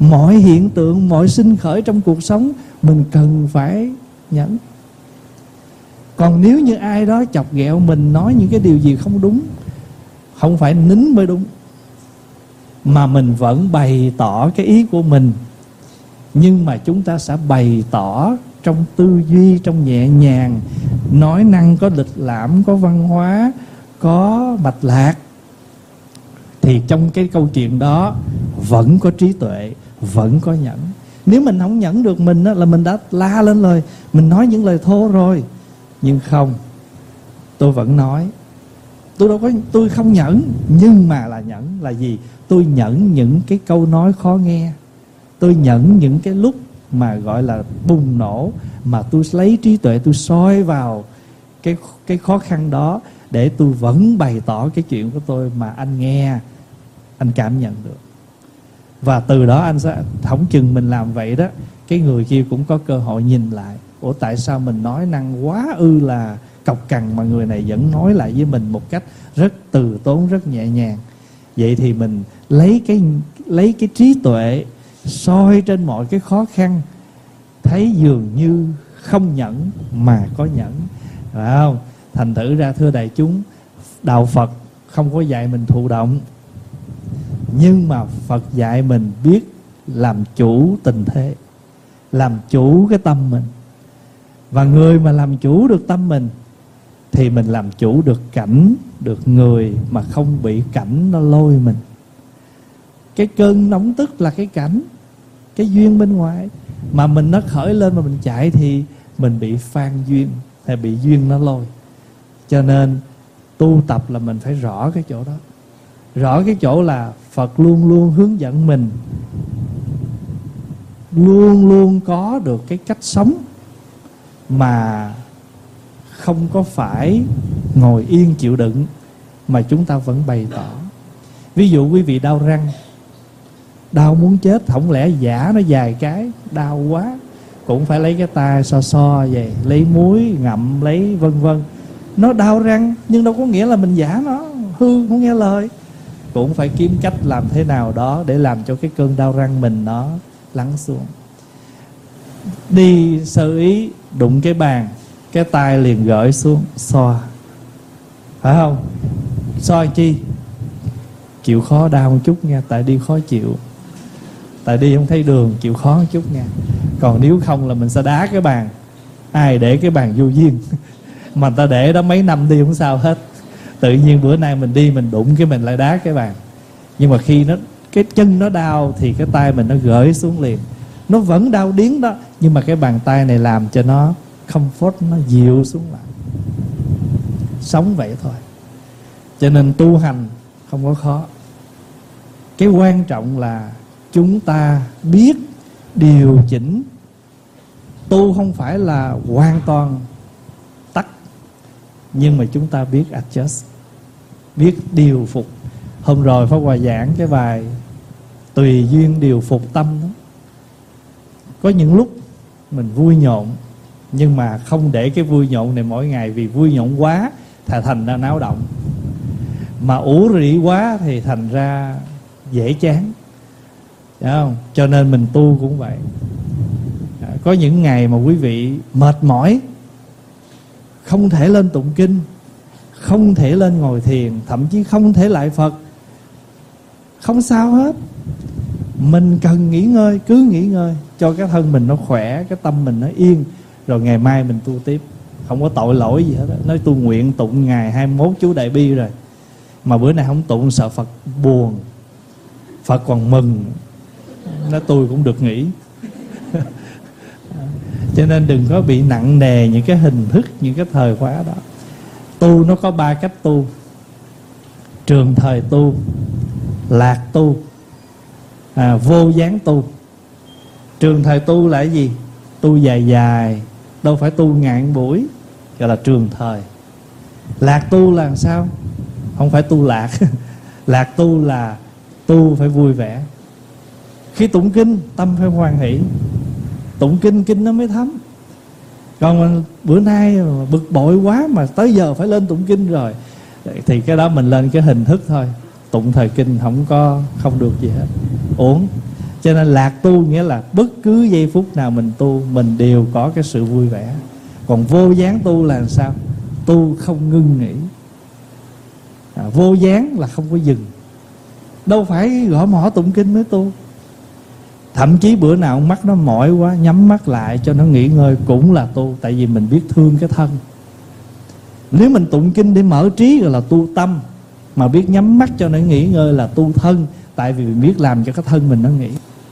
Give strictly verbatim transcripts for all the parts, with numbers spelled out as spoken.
Mọi hiện tượng, mọi sinh khởi trong cuộc sống mình cần phải nhẫn. Còn nếu như ai đó chọc ghẹo mình, nói những cái điều gì không đúng, không phải nín mới đúng, mà mình vẫn bày tỏ cái ý của mình. Nhưng mà chúng ta sẽ bày tỏ trong tư duy, trong nhẹ nhàng, nói năng có lịch lãm, có văn hóa, có mạch lạc. Thì trong cái câu chuyện đó vẫn có trí tuệ, vẫn có nhẫn. Nếu mình không nhẫn được mình đó, là mình đã la lên rồi, mình nói những lời thô rồi. Nhưng không, tôi vẫn nói. Tôi đâu có, tôi không nhẫn, nhưng mà là nhẫn là gì? Tôi nhẫn những cái câu nói khó nghe. Tôi nhẫn những cái lúc mà gọi là bùng nổ, mà tôi lấy trí tuệ tôi soi vào cái, cái khó khăn đó, để tôi vẫn bày tỏ cái chuyện của tôi mà anh nghe, anh cảm nhận được. Và từ đó anh sẽ, không chừng mình làm vậy đó, cái người kia cũng có cơ hội nhìn lại. Ủa tại sao mình nói năng quá ư là cộc cằn mà người này vẫn nói lại với mình một cách rất từ tốn, rất nhẹ nhàng. Vậy thì mình lấy cái, lấy cái trí tuệ soi trên mọi cái khó khăn, thấy dường như không nhẫn mà có nhẫn, phải không? Thành thử ra thưa đại chúng, đạo Phật không có dạy mình thụ động, nhưng mà Phật dạy mình biết làm chủ tình thế, làm chủ cái tâm mình. Và người mà làm chủ được tâm mình thì mình làm chủ được cảnh, được người, mà không bị cảnh nó lôi mình. Cái cơn nóng tức là cái cảnh, cái duyên bên ngoài, mà mình nó khởi lên mà mình chạy thì mình bị phan duyên, hay bị duyên nó lôi. Cho nên tu tập là mình phải rõ cái chỗ đó. Rõ cái chỗ là Phật luôn luôn hướng dẫn mình, luôn luôn có được cái cách sống mà không có phải ngồi yên chịu đựng, mà chúng ta vẫn bày tỏ. Ví dụ quý vị đau răng, đau muốn chết, không lẽ giả nó dài cái, đau quá cũng phải lấy cái tay so so vậy, lấy muối ngậm lấy vân vân. Nó đau răng nhưng đâu có nghĩa là mình giả nó, hư không nghe lời. Cũng phải kiếm cách làm thế nào đó để làm cho cái cơn đau răng mình nó lắng xuống. Đi sơ ý đụng cái bàn, cái tay liền gởi xuống xoa, phải không? Xoa chi? Chịu khó đau một chút nha, tại đi khó chịu, tại đi không thấy đường, chịu khó một chút nha. Còn nếu không là mình sẽ đá cái bàn. Ai để cái bàn vô duyên mà ta để đó mấy năm đi không sao hết. Tự nhiên bữa nay mình đi mình đụng cái mình lại đá cái bàn. Nhưng mà khi nó cái chân nó đau thì cái tay mình nó gởi xuống liền. Nó vẫn đau điếng đó, nhưng mà cái bàn tay này làm cho nó comfort, nó dịu xuống lại. Sống vậy thôi. Cho nên tu hành không có khó. Cái quan trọng là chúng ta biết điều chỉnh. Tu không phải là hoàn toàn tắt, nhưng mà chúng ta biết adjust, biết điều phục. Hôm rồi Pháp Hòa giảng cái bài tùy duyên điều phục tâm đó. Có những lúc mình vui nhộn, nhưng mà không để cái vui nhộn này mỗi ngày, vì vui nhộn quá thì thành ra náo động, mà ủ rỉ quá thì thành ra dễ chán, đúng không? Cho nên mình tu cũng vậy. Có những ngày mà quý vị mệt mỏi, không thể lên tụng kinh, không thể lên ngồi thiền, thậm chí không thể lại Phật, không sao hết. Mình cần nghỉ ngơi, cứ nghỉ ngơi cho cái thân mình nó khỏe, cái tâm mình nó yên, rồi ngày mai mình tu tiếp. Không có tội lỗi gì hết. Nói tu nguyện tụng ngày hai mươi mốt chú Đại Bi rồi, mà bữa nay không tụng sợ Phật buồn, Phật còn mừng. Nói tôi cũng được nghỉ. Cho nên đừng có bị nặng nề những cái hình thức, những cái thời khóa đó. Tu nó có ba cách tu: trường thời tu, lạc tu, à, vô gián tu. Trường thời tu là cái gì? Tu dài dài, đâu phải tu ngàn buổi, gọi là trường thời. Lạc tu là làm sao? Không phải tu lạc. Lạc tu là tu phải vui vẻ. Khi tụng kinh tâm phải hoan hỷ, tụng kinh kinh nó mới thấm. Còn bữa nay bực bội quá mà tới giờ phải lên tụng kinh rồi, thì cái đó mình lên cái hình thức thôi. Tụng thời kinh không có không được gì hết, uổng. Cho nên lạc tu nghĩa là bất cứ giây phút nào mình tu, mình đều có cái sự vui vẻ. Còn vô gián tu là làm sao? Tu không ngưng nghỉ. à, Vô gián là không có dừng. Đâu phải gõ mõ tụng kinh mới tu. Thậm chí bữa nào mắt nó mỏi quá, nhắm mắt lại cho nó nghỉ ngơi cũng là tu. Tại vì mình biết thương cái thân. Nếu mình tụng kinh để mở trí rồi là tu tâm, mà biết nhắm mắt cho nó nghỉ ngơi là tu thân. Tại vì mình biết làm cho cái thân mình nó nghỉ.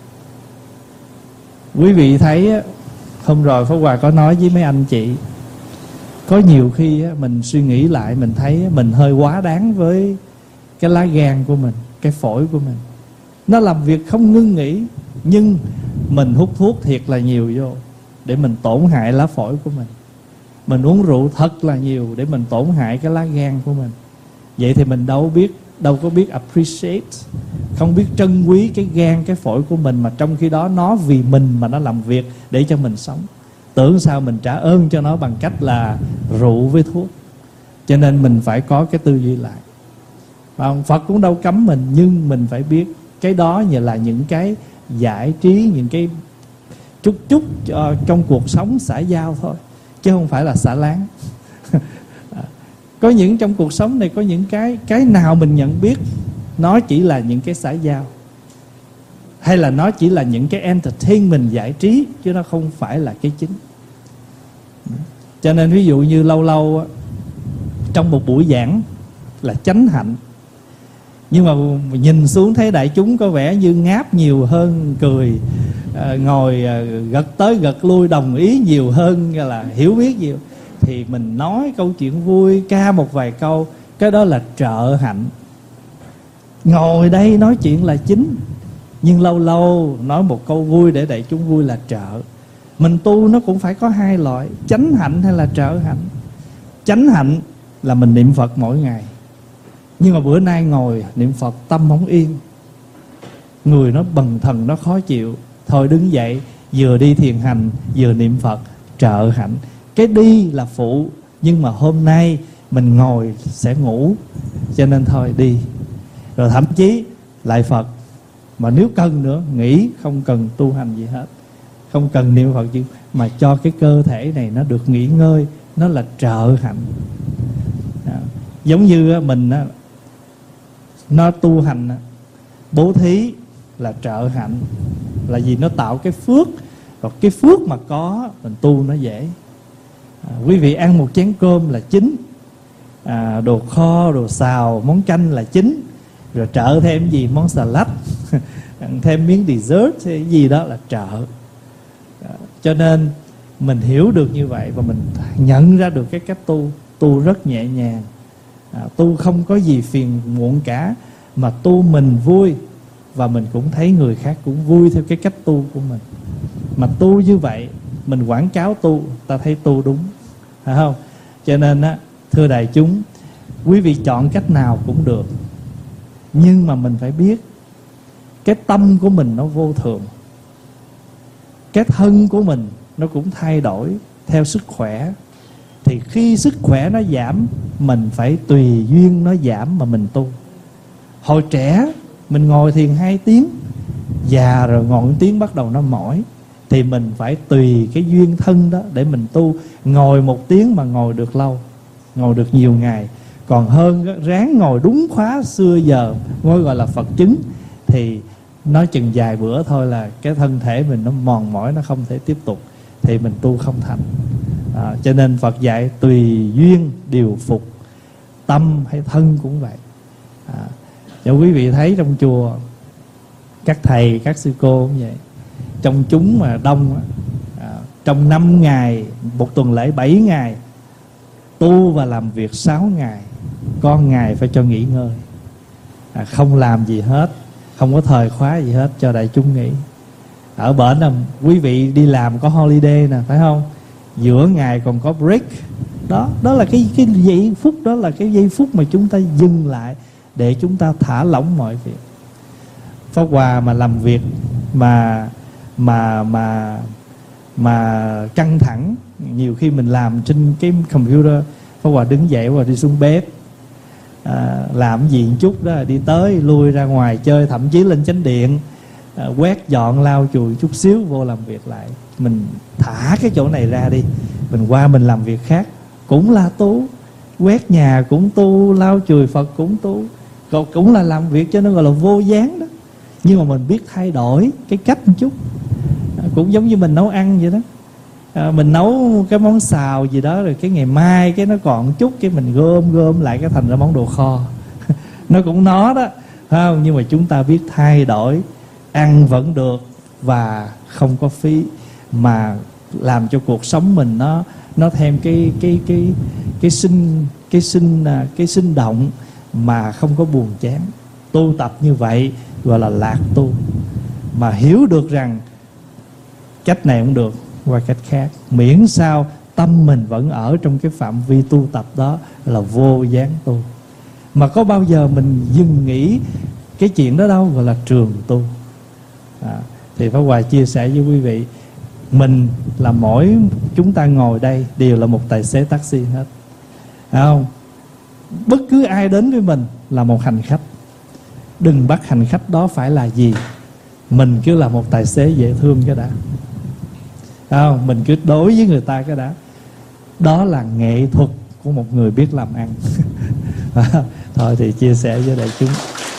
Quý vị thấy hôm rồi Pháp Hòa có nói với mấy anh chị, có nhiều khi mình suy nghĩ lại, mình thấy mình hơi quá đáng với cái lá gan của mình, cái phổi của mình. Nó làm việc không ngưng nghỉ, nhưng mình hút thuốc thiệt là nhiều vô để mình tổn hại lá phổi của mình. Mình uống rượu thật là nhiều để mình tổn hại cái lá gan của mình. Vậy thì mình đâu biết, đâu có biết appreciate, không biết trân quý cái gan, cái phổi của mình. Mà trong khi đó nó vì mình mà nó làm việc để cho mình sống. Tưởng sao mình trả ơn cho nó bằng cách là rượu với thuốc. Cho nên mình phải có cái tư duy lại. Và Phật cũng đâu cấm mình, nhưng mình phải biết cái đó như là những cái giải trí, những cái chút chút uh, trong cuộc sống xã giao thôi, chứ không phải là xả láng. Có những trong cuộc sống này có những cái cái nào mình nhận biết nó chỉ là những cái xã giao, hay là nó chỉ là những cái entertainment, giải trí, chứ nó không phải là cái chính. Cho nên ví dụ như lâu lâu trong một buổi giảng là chánh hạnh, nhưng mà nhìn xuống thấy đại chúng có vẻ như ngáp nhiều hơn cười, à, ngồi à, gật tới gật lui đồng ý nhiều hơn là hiểu biết nhiều, thì mình nói câu chuyện vui, ca một vài câu, cái đó là trợ hạnh. Ngồi đây nói chuyện là chính, nhưng lâu lâu nói một câu vui để đại chúng vui là trợ. Mình tu nó cũng phải có hai loại, chánh hạnh hay là trợ hạnh. Chánh hạnh là mình niệm Phật mỗi ngày, nhưng mà bữa nay ngồi niệm Phật tâm không yên, người nó bần thần, nó khó chịu, thôi đứng dậy vừa đi thiền hành vừa niệm Phật, trợ hạnh. Cái đi là phụ, nhưng mà hôm nay mình ngồi sẽ ngủ, cho nên thôi đi. Rồi thậm chí lại Phật, mà nếu cần nữa nghỉ, không cần tu hành gì hết, không cần niệm Phật gì, mà cho cái cơ thể này nó được nghỉ ngơi, nó là trợ hạnh. Đó. Giống như mình nó tu hành, bố thí là trợ hạnh, là vì nó tạo cái phước. Rồi cái phước mà có, mình tu nó dễ. à, Quý vị ăn một chén cơm là chính, à, đồ kho, đồ xào, món canh là chính, rồi trợ thêm gì, món salad thêm miếng dessert hay gì đó là trợ. à, Cho nên mình hiểu được như vậy và mình nhận ra được cái cách tu. Tu rất nhẹ nhàng, à, tu không có gì phiền muộn cả, mà tu mình vui, và mình cũng thấy người khác cũng vui theo cái cách tu của mình. Mà tu như vậy, mình quảng cáo tu, ta thấy tu đúng, phải không? Cho nên á, thưa đại chúng, quý vị chọn cách nào cũng được, nhưng mà mình phải biết cái tâm của mình nó vô thường, cái thân của mình nó cũng thay đổi theo sức khỏe. Thì khi sức khỏe nó giảm, mình phải tùy duyên nó giảm mà mình tu. Hồi trẻ mình ngồi thiền hai tiếng, già rồi ngồi một tiếng bắt đầu nó mỏi, thì mình phải tùy cái duyên thân đó để mình tu. Ngồi một tiếng mà ngồi được lâu, ngồi được nhiều ngày, còn hơn ráng ngồi đúng khóa xưa giờ, ngồi gọi là Phật chứng, thì nói chừng vài bữa thôi là cái thân thể mình nó mòn mỏi, nó không thể tiếp tục, thì mình tu không thành. à, Cho nên Phật dạy tùy duyên điều phục, tâm hay thân cũng vậy. à, Cho quý vị thấy trong chùa, các thầy, các sư cô cũng vậy. Trong chúng mà đông, à, trong năm ngày, một tuần lễ bảy ngày, tu và làm việc sáu ngày, có ngày phải cho nghỉ ngơi, à, không làm gì hết, không có thời khóa gì hết, cho đại chúng nghỉ. Ở bển là quý vị đi làm có holiday nè, phải không? Giữa ngày còn có break. Đó, đó là cái, cái giây phút, đó là cái giây phút mà chúng ta dừng lại để chúng ta thả lỏng mọi việc. Pháp Hòa mà làm việc mà mà mà mà căng thẳng, nhiều khi mình làm trên cái computer, Pháp Hòa đứng dậy và đi xuống bếp, à, làm gì một chút đó, đi tới lui ra ngoài chơi, thậm chí lên chánh điện, à, quét dọn lau chùi chút xíu vô làm việc lại. Mình thả cái chỗ này ra đi, mình qua mình làm việc khác, cũng là tu. Quét nhà cũng tu, lau chùi Phật cũng tu, cũng là làm việc, cho nên gọi là vô gián đó. Nhưng mà mình biết thay đổi cái cách một chút, à, cũng giống như mình nấu ăn vậy đó. À, mình nấu cái món xào gì đó rồi cái ngày mai cái nó còn chút, cái mình gom gom lại cái thành ra món đồ kho. Nó cũng nó đó, phải không? Nhưng mà chúng ta biết thay đổi, ăn vẫn được và không có phí, mà làm cho cuộc sống mình nó nó thêm cái cái cái cái sinh cái sinh cái sinh động mà không có buồn chán. Tu tập như vậy gọi là lạc tu. Mà hiểu được rằng cách này cũng được, qua cách khác, miễn sao tâm mình vẫn ở trong cái phạm vi tu tập đó là vô gián tu. Mà có bao giờ mình dừng nghỉ cái chuyện đó đâu, gọi là trường tu. À, thì Pháp Hòa chia sẻ với quý vị, mình là mỗi chúng ta ngồi đây đều là một tài xế taxi hết, phải không? Bất cứ ai đến với mình là một hành khách. Đừng bắt hành khách đó phải là gì, mình cứ là một tài xế dễ thương cái đã, phải không? Mình cứ đối với người ta cái đã. Đó là nghệ thuật của một người biết làm ăn. Thôi thì chia sẻ với đại chúng.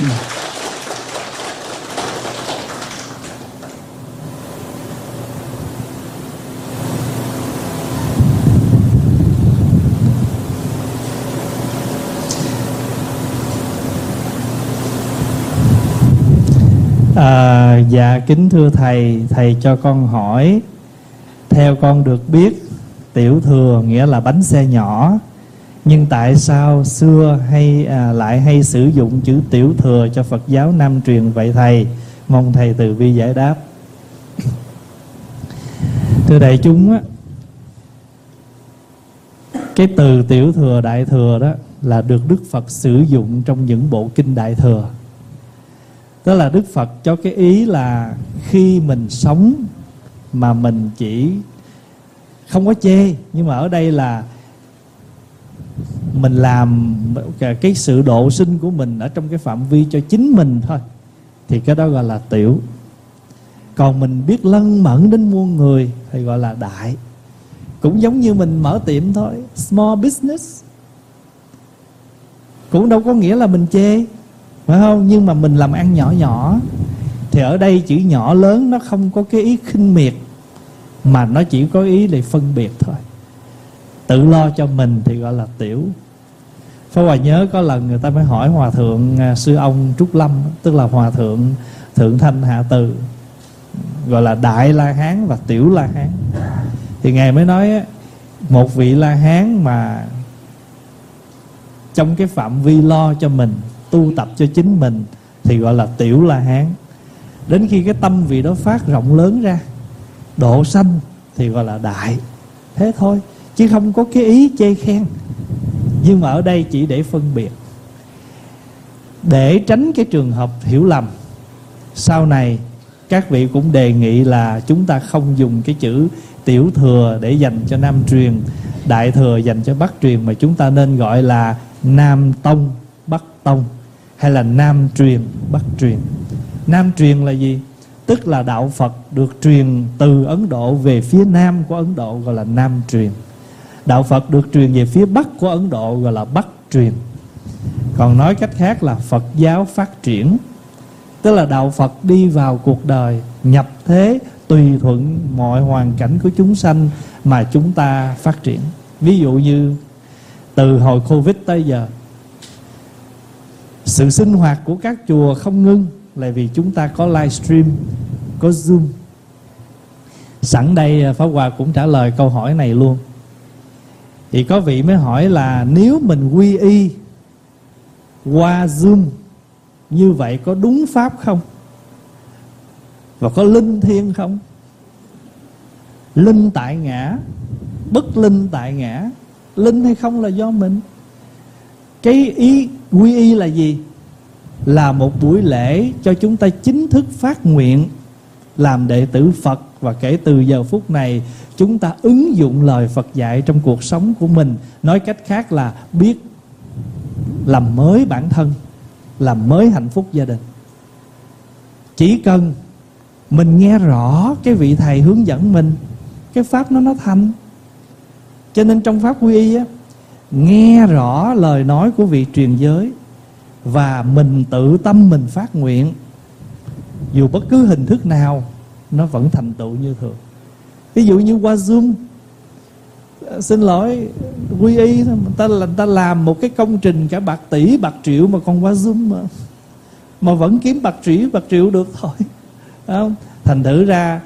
À, dạ kính thưa thầy, thầy cho con hỏi, theo con được biết tiểu thừa nghĩa là bánh xe nhỏ, nhưng tại sao xưa hay à, lại hay sử dụng chữ tiểu thừa cho Phật giáo Nam truyền vậy thầy? Mong thầy từ bi giải đáp. Thưa đại chúng á, cái từ tiểu thừa đại thừa đó là được Đức Phật sử dụng trong những bộ kinh đại thừa. Tức là Đức Phật cho cái ý là khi mình sống mà mình chỉ không có chê, nhưng mà ở đây là mình làm cái sự độ sinh của mình ở trong cái phạm vi cho chính mình thôi, thì cái đó gọi là tiểu. Còn mình biết lân mẫn đến muôn người thì gọi là đại. Cũng giống như mình mở tiệm thôi, small business, cũng đâu có nghĩa là mình chê, phải không? Nhưng mà mình làm ăn nhỏ nhỏ, thì ở đây chữ nhỏ lớn nó không có cái ý khinh miệt, mà nó chỉ có ý để phân biệt thôi. Tự lo cho mình thì gọi là tiểu. Pháp Hòa nhớ có lần người ta mới hỏi Hòa thượng sư ông Trúc Lâm, tức là Hòa thượng Thượng Thanh Hạ Từ, gọi là Đại La Hán và Tiểu La Hán. Thì Ngài mới nói một vị La Hán mà trong cái phạm vi lo cho mình, tu tập cho chính mình thì gọi là Tiểu La Hán. Đến khi cái tâm vị đó phát rộng lớn ra, độ sanh thì gọi là đại. Thế thôi, chứ không có cái ý chê khen. Nhưng mà ở đây chỉ để phân biệt, để tránh cái trường hợp hiểu lầm. Sau này các vị cũng đề nghị là chúng ta không dùng cái chữ tiểu thừa để dành cho Nam truyền, đại thừa dành cho Bắc truyền, mà chúng ta nên gọi là Nam tông, Bắc tông, hay là Nam truyền, Bắc truyền. Nam truyền là gì? Tức là đạo Phật được truyền từ Ấn Độ về phía Nam của Ấn Độ, gọi là Nam truyền. Đạo Phật được truyền về phía Bắc của Ấn Độ, gọi là Bắc truyền. Còn nói cách khác là Phật giáo phát triển, tức là đạo Phật đi vào cuộc đời, nhập thế tùy thuận mọi hoàn cảnh của chúng sanh mà chúng ta phát triển. Ví dụ như từ hồi Covid tới giờ, sự sinh hoạt của các chùa không ngưng là vì chúng ta có livestream, có Zoom. Sẵn đây Pháp Hòa cũng trả lời câu hỏi này luôn. Thì có vị mới hỏi là nếu mình quy y qua Zoom như vậy có đúng pháp không? Và có linh thiêng không? Linh tại ngã, bất linh tại ngã. Linh hay không là do mình. Cái ý quy y là gì? Là một buổi lễ cho chúng ta chính thức phát nguyện làm đệ tử Phật, và kể từ giờ phút này chúng ta ứng dụng lời Phật dạy trong cuộc sống của mình. Nói cách khác là biết làm mới bản thân, làm mới hạnh phúc gia đình. Chỉ cần Mình nghe rõ cái vị thầy hướng dẫn mình, cái pháp nó nó thành. Cho nên trong pháp quy y á, nghe rõ lời nói của vị truyền giới và mình tự tâm mình phát nguyện, dù bất cứ hình thức nào nó vẫn thành tựu như thường. Ví dụ như qua Zoom, xin lỗi, quy y người ta, người ta làm một cái công trình cả bạc tỷ bạc triệu mà còn qua Zoom mà mà vẫn kiếm bạc triệu bạc triệu được thôi. Không? Thành thử ra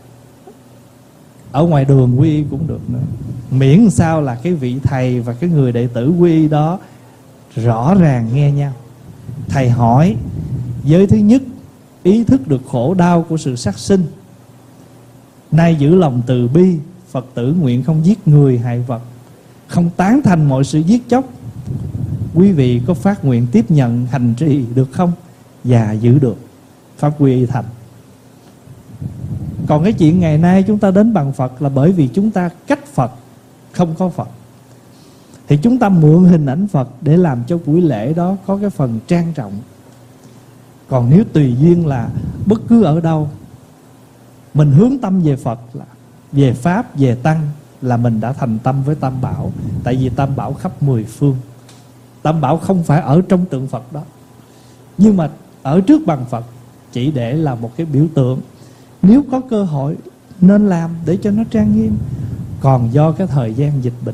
ở ngoài đường quy y cũng được nữa, miễn sao là cái vị thầy và cái người đệ tử quy y đó rõ ràng nghe nhau. Thầy hỏi giới thứ nhất ý thức được khổ đau của sự sát sinh, nay giữ lòng từ bi, Phật tử nguyện không giết người hại vật, không tán thành mọi sự giết chóc. Quý vị có phát nguyện tiếp nhận hành trì được không? Và giữ được, pháp quy y thành. Còn cái chuyện ngày nay chúng ta đến bằng Phật là bởi vì chúng ta cách Phật, không có Phật. Thì chúng ta mượn hình ảnh Phật để làm cho buổi lễ đó có cái phần trang trọng. Còn nếu tùy duyên là bất cứ ở đâu mình hướng tâm về Phật, là về Pháp, về Tăng, là mình đã thành tâm với Tam Bảo. Tại vì Tam Bảo khắp mười phương. Tam Bảo không phải ở trong tượng Phật đó, nhưng mà ở trước bằng Phật chỉ để là một cái biểu tượng. Nếu có cơ hội nên làm để cho nó trang nghiêm. Còn do cái thời gian dịch bệnh,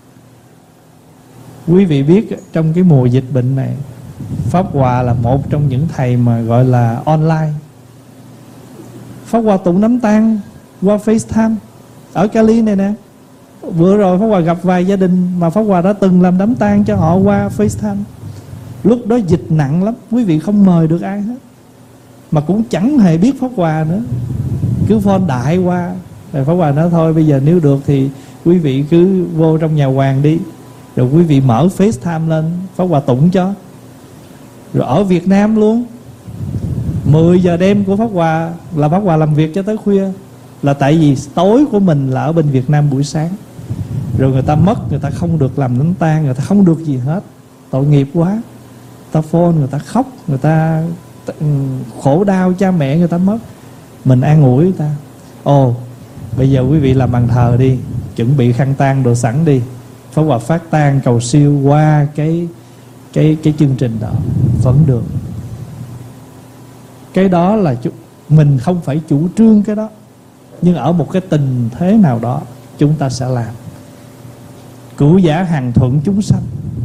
quý vị biết trong cái mùa dịch bệnh này, Pháp Hòa là một trong những thầy mà gọi là online. Pháp Hòa tụng nắm tang qua FaceTime ở Cali này nè. Vừa rồi Pháp Hòa gặp vài gia đình mà Pháp Hòa đã từng làm đám tang cho họ qua FaceTime. Lúc đó dịch nặng lắm, quý vị không mời được ai hết, mà cũng chẳng hề biết Pháp Hòa nữa, cứ phone đại qua. Rồi Pháp Hòa nói thôi bây giờ nếu được thì quý vị cứ vô trong nhà hoàng đi, rồi quý vị mở FaceTime lên, Pháp Hòa tụng cho. Rồi ở Việt Nam luôn, mười giờ đêm của Pháp Hòa là Pháp Hòa làm việc cho tới khuya. Là tại vì tối của mình là ở bên Việt Nam buổi sáng. Rồi người ta mất, người ta không được làm đám tang, người ta không được gì hết, tội nghiệp quá. Người ta phone, người ta khóc, người ta khổ đau, cha mẹ người ta mất, mình an ủi người ta. Ồ, bây giờ quý vị làm bàn thờ đi, chuẩn bị khăn tang đồ sẵn đi. Pháp Hòa phát tang cầu siêu qua cái cái cái chương trình đó vẫn được. Cái đó là mình không phải chủ trương cái đó, nhưng ở một cái tình thế nào đó chúng ta sẽ làm. Cửu giả hằng thuận chúng sanh,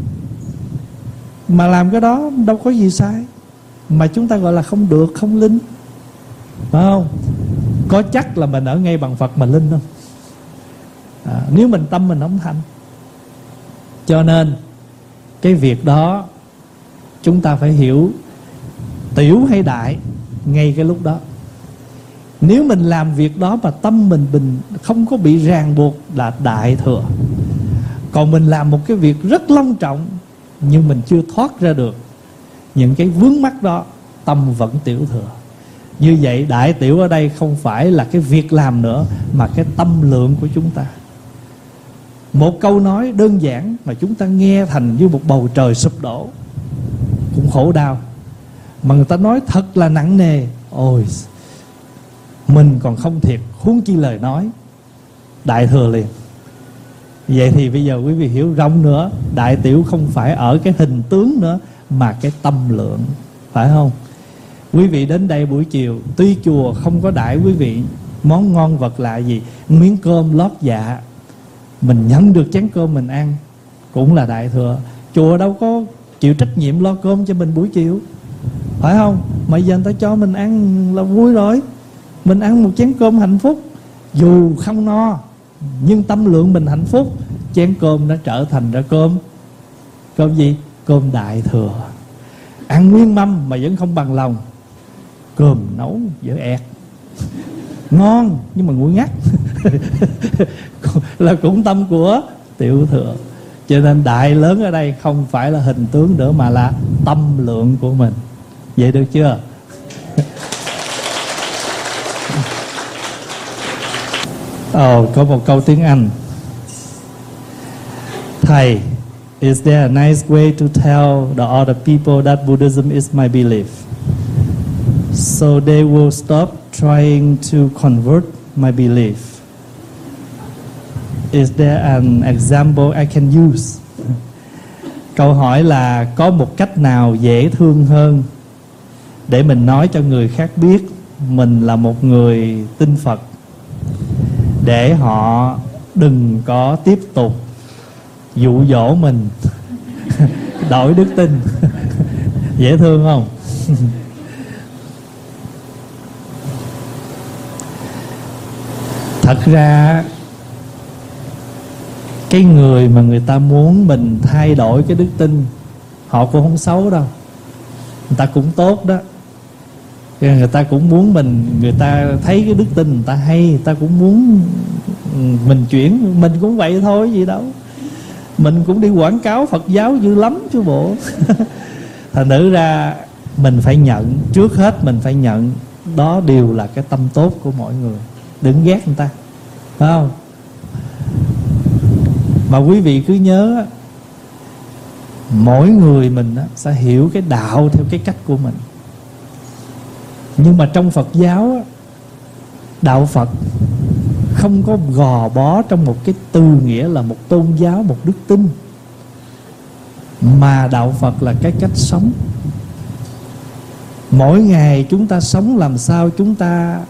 mà làm cái đó đâu có gì sai. Mà chúng ta gọi là không được, không linh, phải không? Có chắc là mình ở ngay bằng Phật mà linh không? À, nếu mình tâm mình không thành. Cho nên cái việc đó chúng ta phải hiểu tiểu hay đại ngay cái lúc đó. Nếu mình làm việc đó mà tâm mình bình, không có bị ràng buộc, là đại thừa. Còn mình làm một cái việc rất long trọng nhưng mình chưa thoát ra được những cái vướng mắc đó, tâm vẫn tiểu thừa. Như vậy đại tiểu ở đây không phải là cái việc làm nữa, mà cái tâm lượng của chúng ta. Một câu nói đơn giản mà chúng ta nghe thành như một bầu trời sụp đổ cũng khổ đau, mà người ta nói thật là nặng nề, ôi mình còn không thiệt, huống chi lời nói. Đại thừa liền. Vậy thì bây giờ quý vị hiểu rộng nữa, đại tiểu không phải ở cái hình tướng nữa, mà cái tâm lượng, phải không? Quý vị đến đây buổi chiều, tuy chùa không có đãi quý vị món ngon vật lạ gì, miếng cơm lót dạ, mình nhận được chén cơm mình ăn cũng là đại thừa. Chùa đâu có chịu trách nhiệm lo cơm cho mình buổi chiều, phải không? Mà giờ người ta cho mình ăn là vui rồi. Mình ăn một chén cơm hạnh phúc, dù không no nhưng tâm lượng mình hạnh phúc, chén cơm nó trở thành ra cơm Cơm gì? Cơm đại thừa. Ăn nguyên mâm mà vẫn không bằng lòng, cơm nấu dở ẹt, ngon nhưng mà nguội ngắt là cũng tâm của tiểu thừa. Cho nên đại lớn ở đây không phải là hình tướng nữa, mà là tâm lượng của mình. Vậy được chưa? Ồ, oh, có một câu tiếng Anh. Thầy, is there a nice way to tell the other people that Buddhism is my belief, so they will stop trying to convert my belief. Is there an example I can use? Câu hỏi là có một cách nào dễ thương hơn để mình nói cho người khác biết mình là một người tin Phật, để họ đừng có tiếp tục dụ dỗ mình đổi đức tin. Dễ thương không? Thật ra cái người mà người ta muốn mình thay đổi cái đức tin, họ cũng không xấu đâu, người ta cũng tốt đó. Người ta cũng muốn mình, người ta thấy cái đức tin người ta hay, người ta cũng muốn mình chuyển. Mình cũng vậy thôi, gì đâu. Mình cũng đi quảng cáo Phật giáo dữ lắm chứ bộ. Thành thử ra mình phải nhận, trước hết mình phải nhận đó đều là cái tâm tốt của mọi người. Đừng ghét người ta, phải không? Mà quý vị cứ nhớ, mỗi người mình sẽ hiểu cái đạo theo cái cách của mình. Nhưng mà trong Phật giáo, đạo Phật không có gò bó trong một cái từ nghĩa là một tôn giáo, một đức tin, mà đạo Phật là cái cách sống. Mỗi ngày chúng ta sống làm sao chúng ta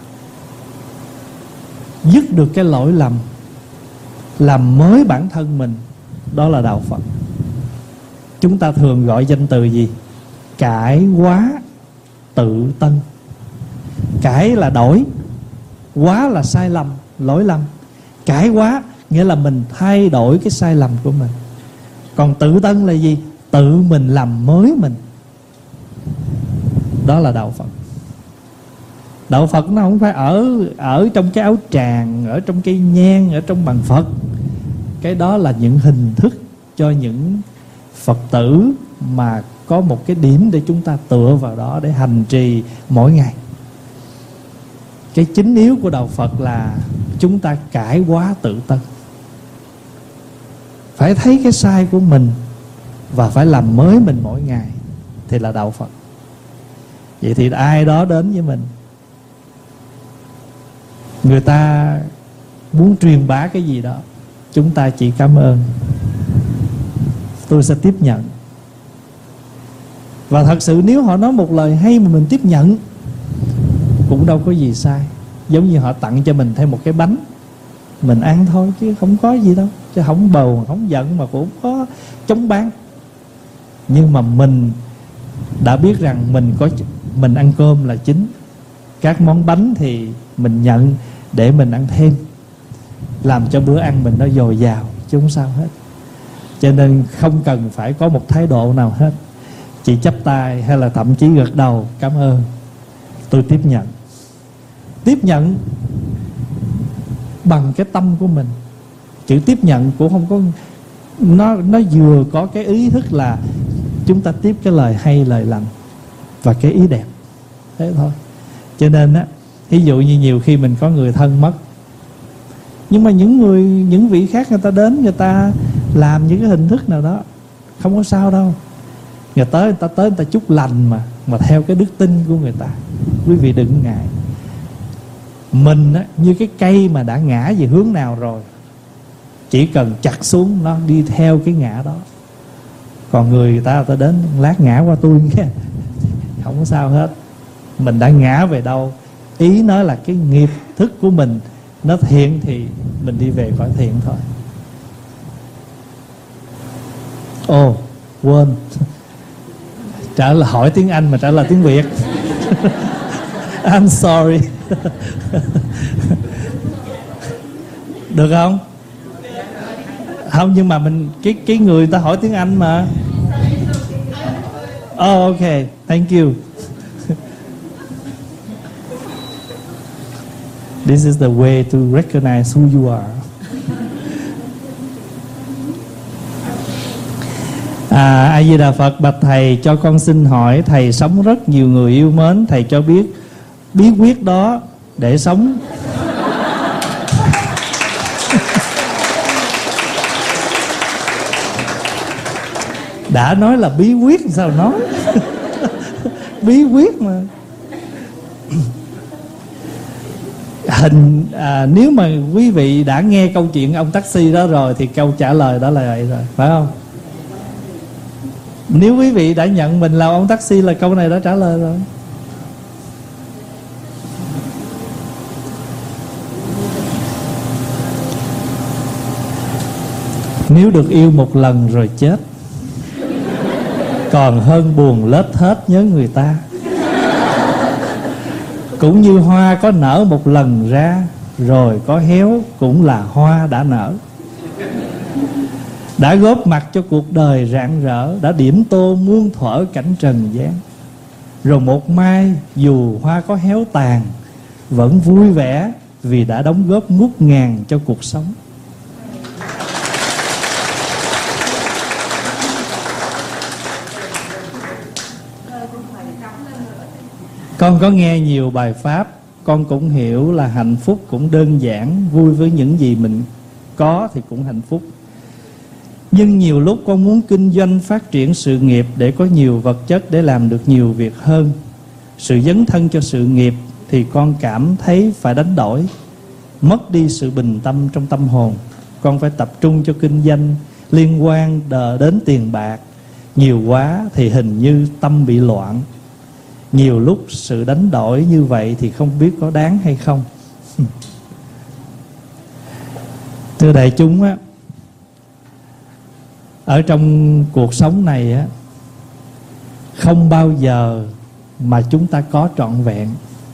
dứt được cái lỗi lầm, làm mới bản thân mình, đó là đạo Phật. Chúng ta thường gọi danh từ gì? Cải hóa tự tân. Cải là đổi, hóa là sai lầm, lỗi lầm. Cải hóa nghĩa là mình thay đổi cái sai lầm của mình. Còn tự tân là gì? Tự mình làm mới mình. Đó là đạo Phật. Đạo Phật nó không phải ở ở trong cái áo tràng, ở trong cây nhang, ở trong bằng Phật. Cái đó là những hình thức cho những Phật tử mà có một cái điểm để chúng ta tựa vào đó để hành trì mỗi ngày. Cái chính yếu của đạo Phật là chúng ta cải hóa tự tân, phải thấy cái sai của mình và phải làm mới mình mỗi ngày, thì là đạo Phật. Vậy thì ai đó đến với mình, người ta muốn truyền bá cái gì đó, chúng ta chỉ cảm ơn, tôi sẽ tiếp nhận. Và thật sự nếu họ nói một lời hay mà mình tiếp nhận cũng đâu có gì sai. Giống như họ tặng cho mình thêm một cái bánh, mình ăn thôi chứ không có gì đâu, chứ không bầu, không giận, mà cũng có chống bán. Nhưng mà mình đã biết rằng mình có mình ăn cơm là chính, các món bánh thì mình nhận để mình ăn thêm, làm cho bữa ăn mình nó dồi dào, chứ không sao hết. Cho nên không cần phải có một thái độ nào hết, chỉ chắp tay hay là thậm chí gật đầu cảm ơn, tôi tiếp nhận. Tiếp nhận bằng cái tâm của mình. Chữ tiếp nhận cũng không có, nó nó vừa có cái ý thức là chúng ta tiếp cái lời hay, lời lành và cái ý đẹp, thế thôi. Cho nên á, ví dụ như nhiều khi mình có người thân mất, nhưng mà những người những vị khác người ta đến, người ta làm những cái hình thức nào đó không có sao đâu. Người tới người ta tới người ta chúc lành mà mà theo cái đức tin của người ta. Quý vị đừng ngại. Mình á, như cái cây mà đã ngã về hướng nào rồi, chỉ cần chặt xuống nó đi theo cái ngã đó. Còn người, người ta người ta đến lát ngã qua tôi nghe, không có sao hết. Mình đã ngã về đâu, ý nói là cái nghiệp thức của mình nó thiện thì mình đi về cõi thiện thôi. Ồ, oh, quên trả lời hỏi tiếng Anh mà trả lời tiếng Việt. I'm sorry. Được không? Không, nhưng mà mình cái cái người ta hỏi tiếng Anh mà. Oh, okay, thank you. This is the way to recognize who you are. À, A Di Đà Phật, bạch thầy, cho con xin hỏi, thầy sống rất nhiều người yêu mến, thầy cho biết bí quyết đó để sống. Đã nói là bí quyết sao nói. Bí quyết mà. hình à, nếu mà quý vị đã nghe câu chuyện ông taxi đó rồi thì câu trả lời đó là vậy rồi, phải không? Nếu quý vị đã nhận mình là ông taxi là câu này đã trả lời rồi. Nếu được yêu một lần rồi chết, còn hơn buồn lết hết nhớ người ta. Cũng như hoa có nở một lần ra, rồi có héo cũng là hoa đã nở. Đã góp mặt cho cuộc đời rạng rỡ, đã điểm tô muôn thuở cảnh trần gian. Rồi một mai dù hoa có héo tàn, vẫn vui vẻ vì đã đóng góp ngút ngàn cho cuộc sống. Con có nghe nhiều bài pháp, con cũng hiểu là hạnh phúc cũng đơn giản, vui với những gì mình có thì cũng hạnh phúc. Nhưng nhiều lúc con muốn kinh doanh phát triển sự nghiệp để có nhiều vật chất để làm được nhiều việc hơn. Sự dấn thân cho sự nghiệp thì con cảm thấy phải đánh đổi, mất đi sự bình tâm trong tâm hồn. Con phải tập trung cho kinh doanh liên quan đến tiền bạc. Nhiều quá thì hình như tâm bị loạn. Nhiều lúc sự đánh đổi như vậy thì không biết có đáng hay không. Thưa đại chúng á, ở trong cuộc sống này á, không bao giờ mà chúng ta có trọn vẹn.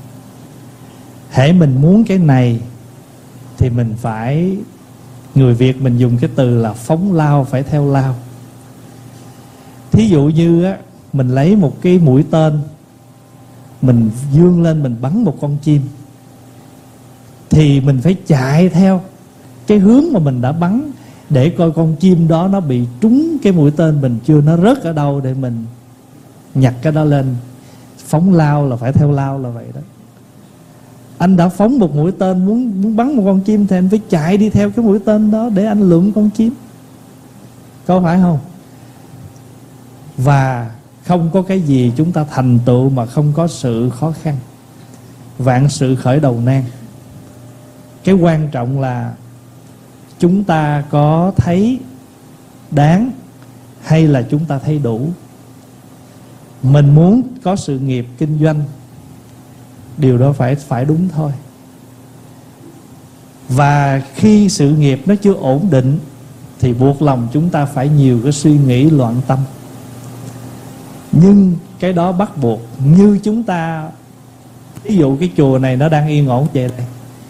Hễ mình muốn cái này thì mình phải, người Việt mình dùng cái từ là phóng lao phải theo lao. Thí dụ như á, mình lấy một cái mũi tên, mình vươn lên mình bắn một con chim, thì mình phải chạy theo cái hướng mà mình đã bắn để coi con chim đó nó bị trúng cái mũi tên mình chưa, nó rớt ở đâu để mình nhặt cái đó lên. Phóng lao là phải theo lao là vậy đó. Anh đã phóng một mũi tên muốn, muốn bắn một con chim thì anh phải chạy đi theo cái mũi tên đó để anh lượm con chim, có phải không? Và không có cái gì chúng ta thành tựu mà không có sự khó khăn. Vạn sự khởi đầu nan. Cái quan trọng là chúng ta có thấy đáng hay là chúng ta thấy đủ. Mình muốn có sự nghiệp kinh doanh, điều đó phải phải đúng thôi. Và khi sự nghiệp nó chưa ổn định thì buộc lòng chúng ta phải nhiều cái suy nghĩ loạn tâm. Nhưng cái đó bắt buộc. Như chúng ta, ví dụ cái chùa này nó đang yên ổn vậy đây,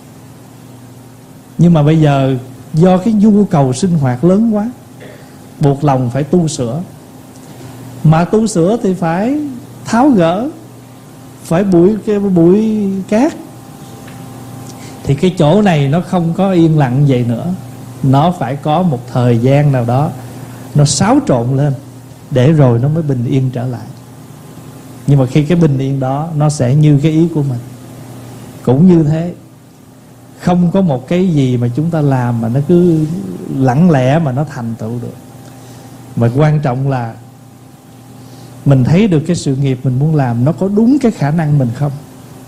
nhưng mà bây giờ do cái nhu cầu sinh hoạt lớn quá, buộc lòng phải tu sửa. Mà tu sửa thì phải tháo gỡ, phải bụi cái bụi cát. Thì cái chỗ này nó không có yên lặng vậy nữa, nó phải có một thời gian nào đó nó xáo trộn lên để rồi nó mới bình yên trở lại. Nhưng mà khi cái bình yên đó nó sẽ như cái ý của mình. Cũng như thế, không có một cái gì mà chúng ta làm mà nó cứ lặng lẽ mà nó thành tựu được. Mà quan trọng là mình thấy được cái sự nghiệp mình muốn làm nó có đúng cái khả năng mình không.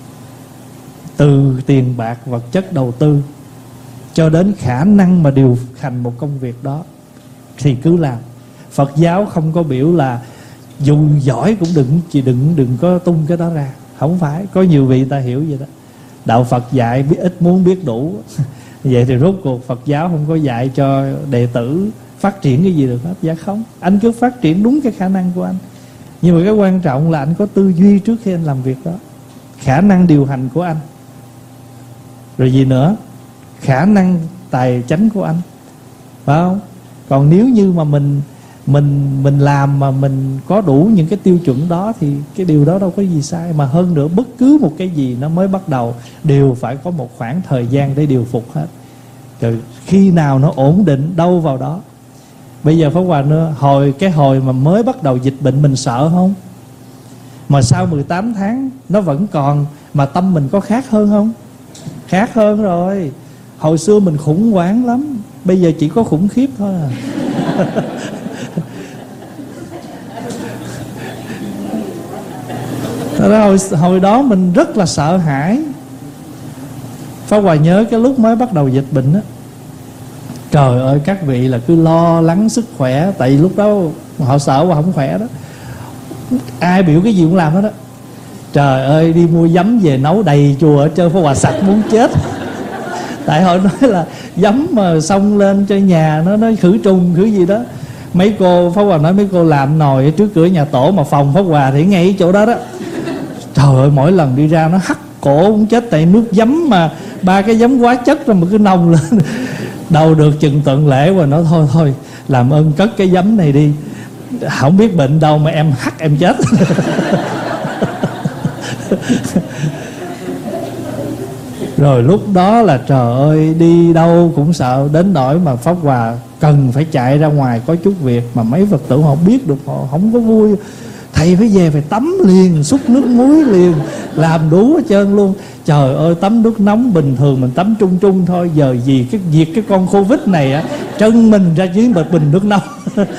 Từ tiền bạc vật chất đầu tư cho đến khả năng mà điều hành một công việc đó thì cứ làm. Phật giáo không có biểu là dù giỏi cũng đừng chỉ đừng đừng có tung cái đó ra. Không phải, có nhiều vị ta hiểu vậy đó. Đạo Phật dạy biết ít muốn biết đủ. Vậy thì rốt cuộc Phật giáo không có dạy cho đệ tử phát triển cái gì được hết. Dạ không, anh cứ phát triển đúng cái khả năng của anh. Nhưng mà cái quan trọng là anh có tư duy trước khi anh làm việc đó, khả năng điều hành của anh, rồi gì nữa, khả năng tài chánh của anh, phải không? Còn nếu như mà mình mình mình làm mà mình có đủ những cái tiêu chuẩn đó thì cái điều đó đâu có gì sai. Mà hơn nữa, bất cứ một cái gì nó mới bắt đầu đều phải có một khoảng thời gian để điều phục hết. Rồi khi nào nó ổn định đâu vào đó. Bây giờ Pháp Hòa nữa, hồi cái hồi mà mới bắt đầu dịch bệnh mình sợ không? Mà sau mười tám tháng nó vẫn còn, mà tâm mình có khác hơn không? Khác hơn rồi. Hồi xưa mình khủng hoảng lắm, bây giờ chỉ có khủng khiếp thôi à. hồi, hồi đó mình rất là sợ hãi. Pháp Hòa nhớ cái lúc mới bắt đầu dịch bệnh á, trời ơi các vị là cứ lo lắng sức khỏe. Tại vì lúc đó họ sợ Hòa không khỏe đó, ai biểu cái gì cũng làm hết đó. Trời ơi đi mua giấm về nấu đầy chùa ở chơi, Pháp Hòa sạch muốn chết. Tại họ nói là giấm mà xông lên cho nhà nó nó khử trùng khử gì đó. Mấy cô Pháp Hòa nói mấy cô làm nồi ở trước cửa nhà tổ mà phòng Pháp Hòa thì ngay chỗ đó đó. Trời ơi mỗi lần đi ra nó hắt cổ cũng chết. Tại nước giấm mà ba cái giấm quá chất rồi mà cứ nồng lên. Đâu được chừng tuần lễ và nói thôi thôi làm ơn cất cái giấm này đi, không biết bệnh đâu mà em hắt em chết. Rồi lúc đó là trời ơi đi đâu cũng sợ, đến nỗi mà Pháp Hòa cần phải chạy ra ngoài có chút việc mà mấy Phật tử họ biết được họ không có vui. Thầy phải về phải tắm liền, xúc nước muối liền, làm đủ hết trơn luôn. Trời ơi tắm nước nóng bình thường mình tắm trung trung thôi, giờ gì cái việc cái con Covid này á, chân mình ra dưới một bình nước nóng.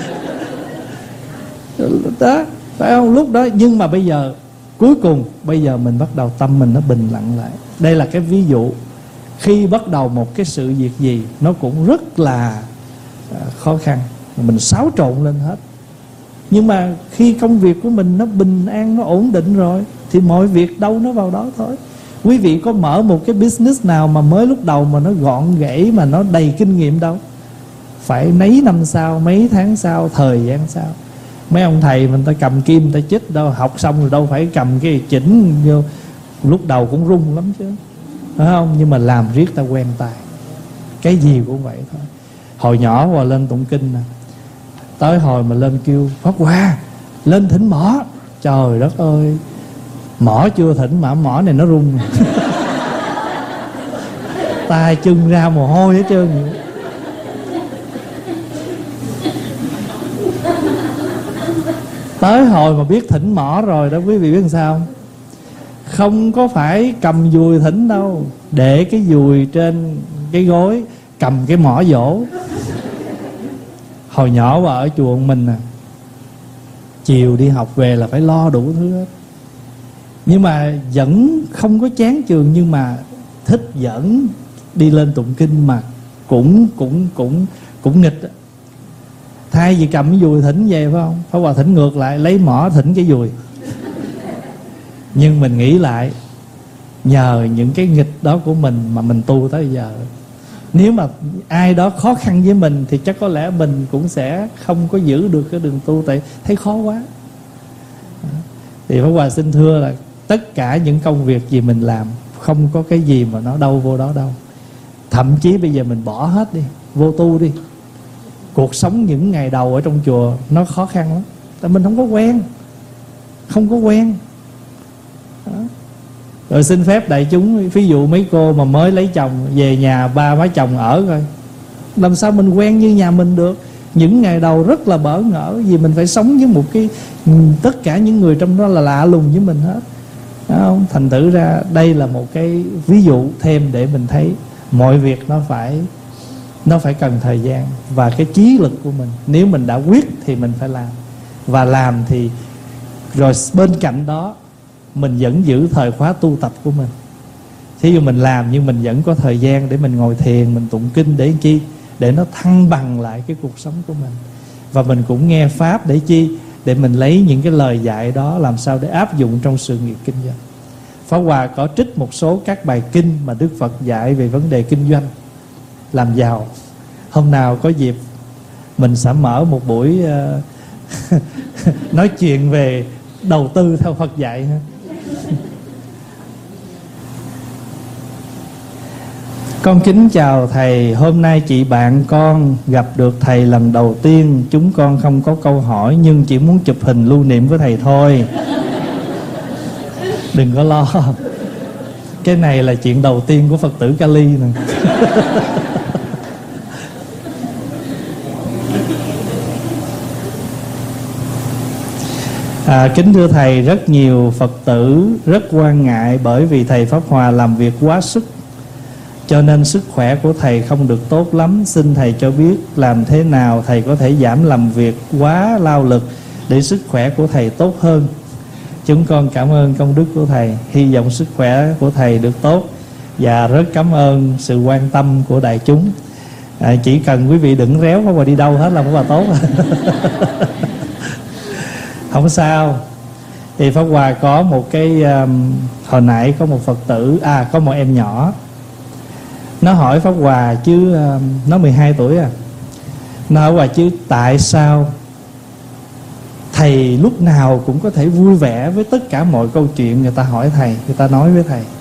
Đó, phải không? Lúc đó nhưng mà bây giờ cuối cùng bây giờ mình bắt đầu tâm mình nó bình lặng lại. Đây là cái ví dụ khi bắt đầu một cái sự việc gì nó cũng rất là khó khăn, mình xáo trộn lên hết. Nhưng mà khi công việc của mình nó bình an, nó ổn định rồi thì mọi việc đâu nó vào đó thôi. Quý vị có mở một cái business nào mà mới lúc đầu mà nó gọn gãy mà nó đầy kinh nghiệm đâu. Phải mấy năm sau, mấy tháng sau, thời gian sau. Mấy ông thầy mình ta cầm kim người ta chích đâu, học xong rồi đâu phải cầm cái chỉnh vô. Lúc đầu cũng rung lắm chứ, phải không? Nhưng mà làm riết ta quen tay. Cái gì cũng vậy thôi. Hồi nhỏ Hòa lên tụng kinh nè, tới hồi mà lên kêu Pháp Hòa lên thỉnh mỏ, trời đất ơi, mỏ chưa thỉnh mà mỏ này nó rung. tay chân ra mồ hôi hết trơn. Tới hồi mà biết thỉnh mỏ rồi đó, quý vị biết làm sao không? Không có phải cầm dùi thỉnh đâu, để cái dùi trên cái gối, cầm cái mỏ dỗ. Hồi nhỏ và ở chùa mình à, chiều đi học về là phải lo đủ thứ hết. Nhưng mà vẫn không có chán trường, nhưng mà thích dẫn đi lên tụng kinh mà cũng cũng cũng cũng nghịch. Thay vì cầm cái dùi thỉnh về phải không, Pháp Hòa thỉnh ngược lại, lấy mỏ thỉnh cái dùi. Nhưng mình nghĩ lại, nhờ những cái nghịch đó của mình mà mình tu tới giờ. Nếu mà ai đó khó khăn với mình thì chắc có lẽ mình cũng sẽ không có giữ được cái đường tu, tại thấy khó quá. Thì Pháp Hòa xin thưa là tất cả những công việc gì mình làm, không có cái gì mà nó đâu vô đó đâu. Thậm chí bây giờ mình bỏ hết đi, vô tu đi. Cuộc sống những ngày đầu ở trong chùa nó khó khăn lắm, tại mình không có quen. Không có quen đó. Rồi xin phép đại chúng, ví dụ mấy cô mà mới lấy chồng, về nhà ba má chồng ở coi, làm sao mình quen như nhà mình được. Những ngày đầu rất là bỡ ngỡ, vì mình phải sống với một cái, tất cả những người trong đó là lạ lùng với mình hết, phải không? Thành thử ra đây là một cái ví dụ thêm để mình thấy mọi việc nó phải Nó phải cần thời gian và cái chí lực của mình. Nếu mình đã quyết thì mình phải làm. Và làm thì rồi bên cạnh đó mình vẫn giữ thời khóa tu tập của mình. Thí dụ mình làm nhưng mình vẫn có thời gian để mình ngồi thiền, mình tụng kinh để chi? Để nó thăng bằng lại cái cuộc sống của mình. Và mình cũng nghe Pháp để chi? Để mình lấy những cái lời dạy đó làm sao để áp dụng trong sự nghiệp kinh doanh. Pháp Hòa có trích một số các bài kinh mà Đức Phật dạy về vấn đề kinh doanh, làm giàu. Hôm nào có dịp mình sẽ mở một buổi uh, nói chuyện về đầu tư theo Phật dạy ha. Con kính chào thầy. Hôm nay chị bạn con gặp được thầy lần đầu tiên. Chúng con không có câu hỏi, nhưng chỉ muốn chụp hình lưu niệm với thầy thôi. Đừng có lo, cái này là chuyện đầu tiên của Phật tử Cali nè. À, kính thưa thầy, rất nhiều Phật tử rất quan ngại bởi vì thầy Pháp Hòa làm việc quá sức, cho nên sức khỏe của thầy không được tốt lắm. Xin thầy cho biết làm thế nào thầy có thể giảm làm việc quá lao lực để sức khỏe của thầy tốt hơn. Chúng con cảm ơn công đức của thầy, hy vọng sức khỏe của thầy được tốt Và rất cảm ơn sự quan tâm của đại chúng. à, Chỉ cần quý vị đừng réo Pháp Hòa đi đâu hết là Pháp Hòa tốt. Không sao. Thì Pháp Hòa có một cái um, hồi nãy có một Phật tử, à có một em nhỏ, nó hỏi Pháp Hòa chứ, um, nó mười hai tuổi à, nó hỏi Hòa chứ tại sao thầy lúc nào cũng có thể vui vẻ với tất cả mọi câu chuyện người ta hỏi thầy, người ta nói với thầy.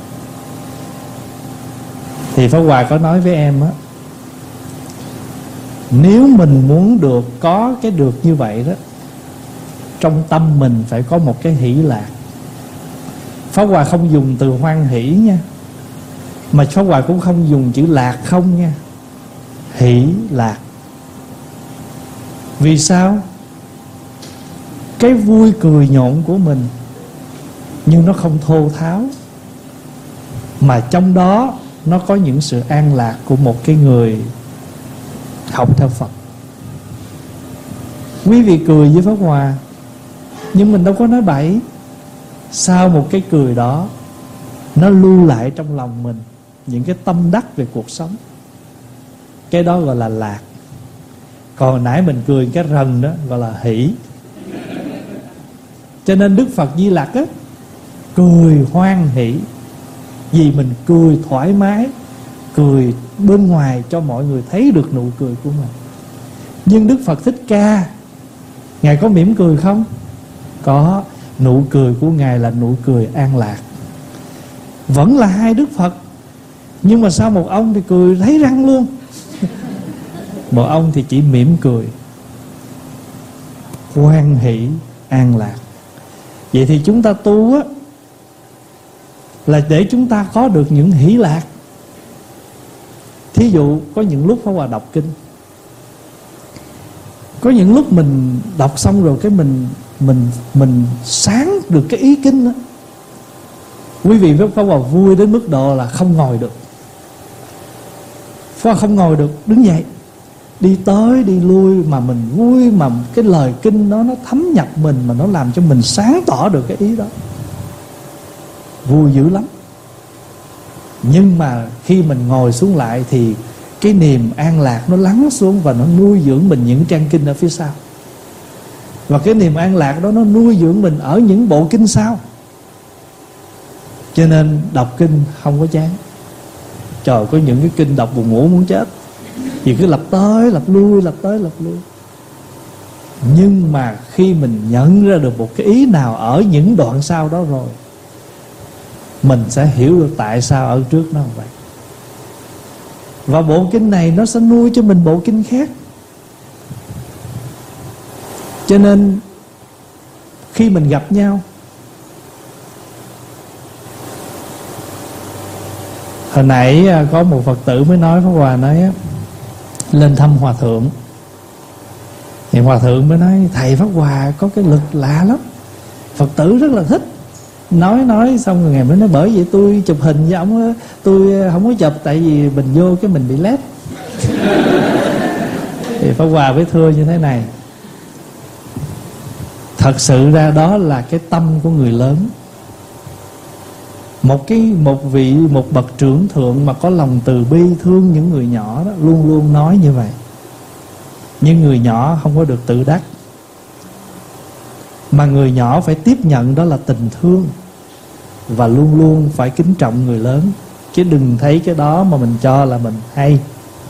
Thì Pháp Hòa có nói với em á, nếu mình muốn được có cái được như vậy đó, trong tâm mình phải có một cái hỷ lạc. Pháp Hòa không dùng từ hoan hỷ nha, mà Pháp Hòa cũng không dùng chữ lạc không nha. Hỷ lạc. Vì sao? Cái vui cười nhộn của mình, nhưng nó không thô tháo, mà trong đó nó có những sự an lạc của một cái người học theo Phật. Quý vị cười với Pháp Hòa, nhưng mình đâu có nói bậy. Sau một cái cười đó, nó lưu lại trong lòng mình những cái tâm đắc về cuộc sống. Cái đó gọi là lạc. Còn hồi nãy mình cười cái rần đó gọi là hỷ. Cho nên Đức Phật Di Lặc á, cười hoan hỷ, vì mình cười thoải mái, cười bên ngoài cho mọi người thấy được nụ cười của mình. Nhưng Đức Phật Thích Ca, Ngài có mỉm cười không? Có. Nụ cười của Ngài là nụ cười an lạc. Vẫn là hai Đức Phật, nhưng mà sao một ông thì cười thấy răng luôn, một ông thì chỉ mỉm cười, hoan hỷ, an lạc. Vậy thì chúng ta tu á, là để chúng ta có được những hỷ lạc. Thí dụ có những lúc Pháp Hòa đọc kinh, có những lúc mình đọc xong rồi cái mình Mình mình sáng được cái ý kinh đó. Quý vị với Pháp Hòa vui đến mức độ là không ngồi được. Pháp Hòa không ngồi được, đứng dậy đi tới đi lui, mà mình vui, mà cái lời kinh đó nó thấm nhập mình, mà nó làm cho mình sáng tỏ được cái ý đó. Vui dữ lắm. Nhưng mà khi mình ngồi xuống lại thì cái niềm an lạc nó lắng xuống, và nó nuôi dưỡng mình những trang kinh ở phía sau. Và cái niềm an lạc đó nó nuôi dưỡng mình ở những bộ kinh sau. Cho nên đọc kinh không có chán. Trời, có những cái kinh đọc buồn ngủ muốn chết, vì cứ lặp tới lặp lui, lặp tới lặp lui. Nhưng mà khi mình nhận ra được một cái ý nào ở những đoạn sau đó rồi, mình sẽ hiểu được tại sao ở trước nó không vậy. Và bộ kinh này nó sẽ nuôi cho mình bộ kinh khác. Cho nên khi mình gặp nhau, hồi nãy có một Phật tử mới nói, Pháp Hòa nói lên thăm Hòa Thượng, thì Hòa Thượng mới nói thầy Pháp Hòa có cái lực lạ lắm. Phật tử rất là thích. Nói nói xong rồi Ngài mới nói bởi vậy tôi chụp hình với ông, tôi không có chụp tại vì mình vô cái mình bị lép. Thì Pháp Hòa mới thưa như thế này, thật sự ra đó là cái tâm của người lớn. Một cái một vị một bậc trưởng thượng mà có lòng từ bi thương những người nhỏ đó, luôn luôn nói như vậy. Nhưng người nhỏ không có được tự đắc, mà người nhỏ phải tiếp nhận đó là tình thương, và luôn luôn phải kính trọng người lớn. Chứ đừng thấy cái đó mà mình cho là mình hay.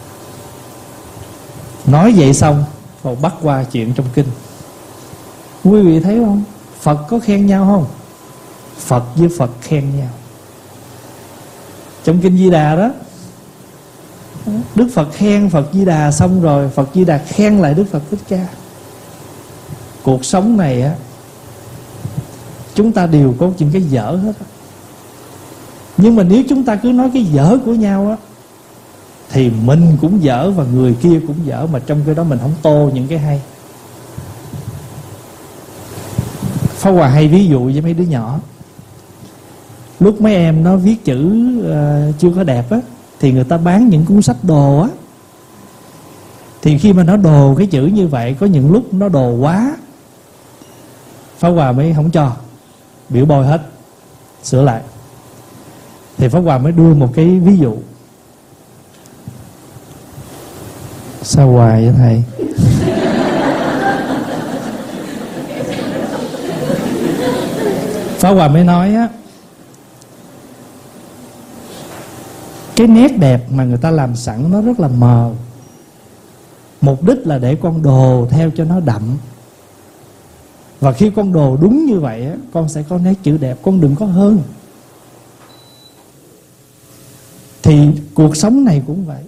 Nói vậy xong rồi bắt qua chuyện trong kinh. Quý vị thấy không? Phật có khen nhau không? Phật với Phật khen nhau. Trong kinh Di Đà đó, Đức Phật khen Phật Di Đà xong rồi Phật Di Đà khen lại Đức Phật Thích Ca. Cuộc sống này á, chúng ta đều có những cái dở hết á. Nhưng mà nếu chúng ta cứ nói cái dở của nhau á, thì mình cũng dở và người kia cũng dở, mà trong cái đó mình không tô những cái hay. Pháp Hòa hay ví dụ với mấy đứa nhỏ. Lúc mấy em nó viết chữ uh, chưa có đẹp á, thì người ta bán những cuốn sách đồ á. Thì khi mà nó đồ cái chữ như vậy, có những lúc nó đồ quá, Pháp Hòa mới không cho, biểu bôi hết, sửa lại. Thì Pháp Hòa mới đưa một cái ví dụ. Sao hoài vậy thầy? Pháp Hòa mới nói á, cái nét đẹp mà người ta làm sẵn nó rất là mờ. Mục đích là để con đồ theo cho nó đậm. Và khi con đồ đúng như vậy á, con sẽ có nét chữ đẹp, con đừng có hơn. Thì cuộc sống này cũng vậy.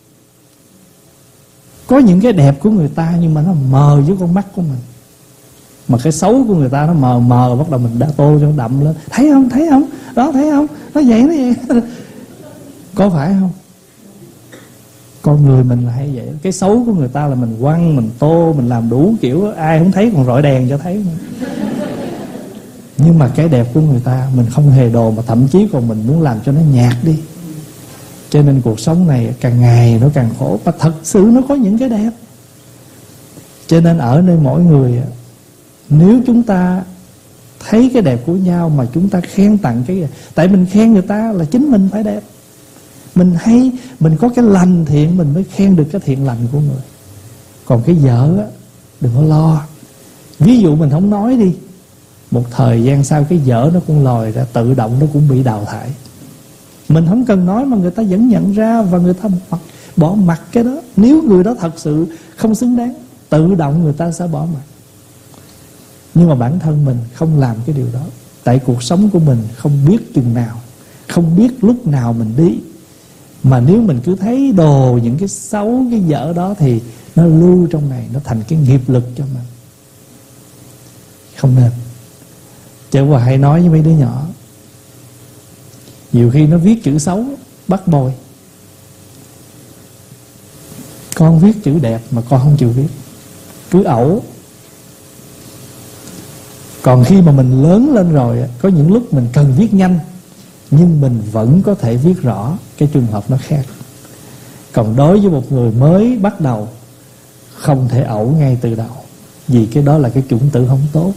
Có những cái đẹp của người ta nhưng mà nó mờ với con mắt của mình. Mà cái xấu của người ta nó mờ mờ, bắt đầu mình đã tô cho nó đậm lên. Thấy không? Thấy không? Đó, thấy không? Nó vậy, nó vậy. Có phải không? Con người mình là hay vậy. Cái xấu của người ta là mình quăng, mình tô, mình làm đủ kiểu, ai không thấy còn rọi đèn cho thấy. Nhưng mà cái đẹp của người ta mình không hề đồ, mà thậm chí còn mình muốn làm cho nó nhạt đi. Cho nên cuộc sống này càng ngày nó càng khổ. Mà thật sự nó có những cái đẹp. Cho nên ở nơi mỗi người, nếu chúng ta thấy cái đẹp của nhau mà chúng ta khen tặng cái, tại mình khen người ta là chính mình phải đẹp. Mình hay, mình có cái lành thiện mình mới khen được cái thiện lành của người. Còn cái dở á, đừng có lo. Ví dụ mình không nói đi, một thời gian sau cái dở nó cũng lòi ra, tự động nó cũng bị đào thải. Mình không cần nói mà người ta vẫn nhận ra, và người ta bỏ, bỏ mặc cái đó. Nếu người đó thật sự không xứng đáng, tự động người ta sẽ bỏ mặc. Nhưng mà bản thân mình không làm cái điều đó. Tại cuộc sống của mình không biết chừng nào, không biết lúc nào mình đi. Mà nếu mình cứ thấy đồ những cái xấu, cái dở đó thì nó lưu trong này, nó thành cái nghiệp lực cho mình. Không nên. Chứ Hòa hay nói với mấy đứa nhỏ, nhiều khi nó viết chữ xấu bắt bồi. Con viết chữ đẹp mà con không chịu viết, cứ ẩu. Còn khi mà mình lớn lên rồi, có những lúc mình cần viết nhanh, nhưng mình vẫn có thể viết rõ. Cái trường hợp nó khác. Còn đối với một người mới bắt đầu, không thể ẩu ngay từ đầu, vì cái đó là cái chủng tử không tốt.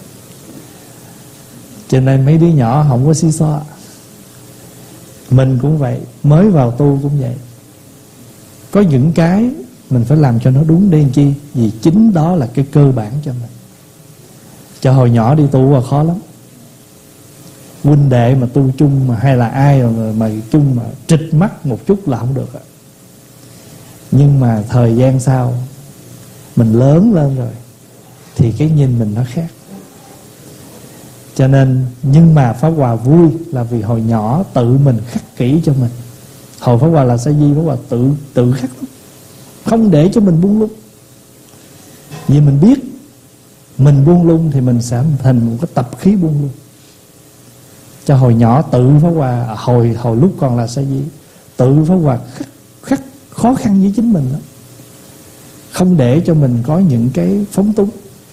Cho nên mấy đứa nhỏ không có xí xoa. Mình cũng vậy, mới vào tu cũng vậy. Có những cái mình phải làm cho nó đúng đen chi, vì chính đó là cái cơ bản cho mình. Cho hồi nhỏ đi tu là khó lắm. Huynh đệ mà tu chung mà hay là ai mà, mà chung mà trịch mắt một chút là không được. Nhưng mà thời gian sau mình lớn lên rồi thì cái nhìn mình nó khác. Cho nên, nhưng mà Pháp Hòa vui là vì hồi nhỏ tự mình khắc kỹ cho mình. Hồi Pháp Hòa là Sa Di, Pháp Hòa tự tự khắc lắm, không để cho mình buông lung. Vì mình biết mình buông lung thì mình sẽ thành một cái tập khí buông lung. Cho hồi nhỏ tự Pháp Hòa, hồi hồi lúc còn là Sa Di, tự Pháp Hòa khắc, khắc khó khăn với chính mình lắm, không để cho mình có những cái phóng túng.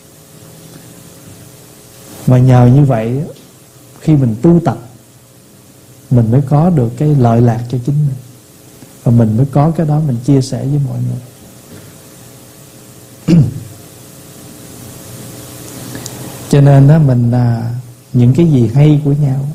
Mà nhờ như vậy, khi mình tu tập, mình mới có được cái lợi lạc cho chính mình, và mình mới có cái đó mình chia sẻ với mọi người. Cho nên đó, mình à, những cái gì hay của nhau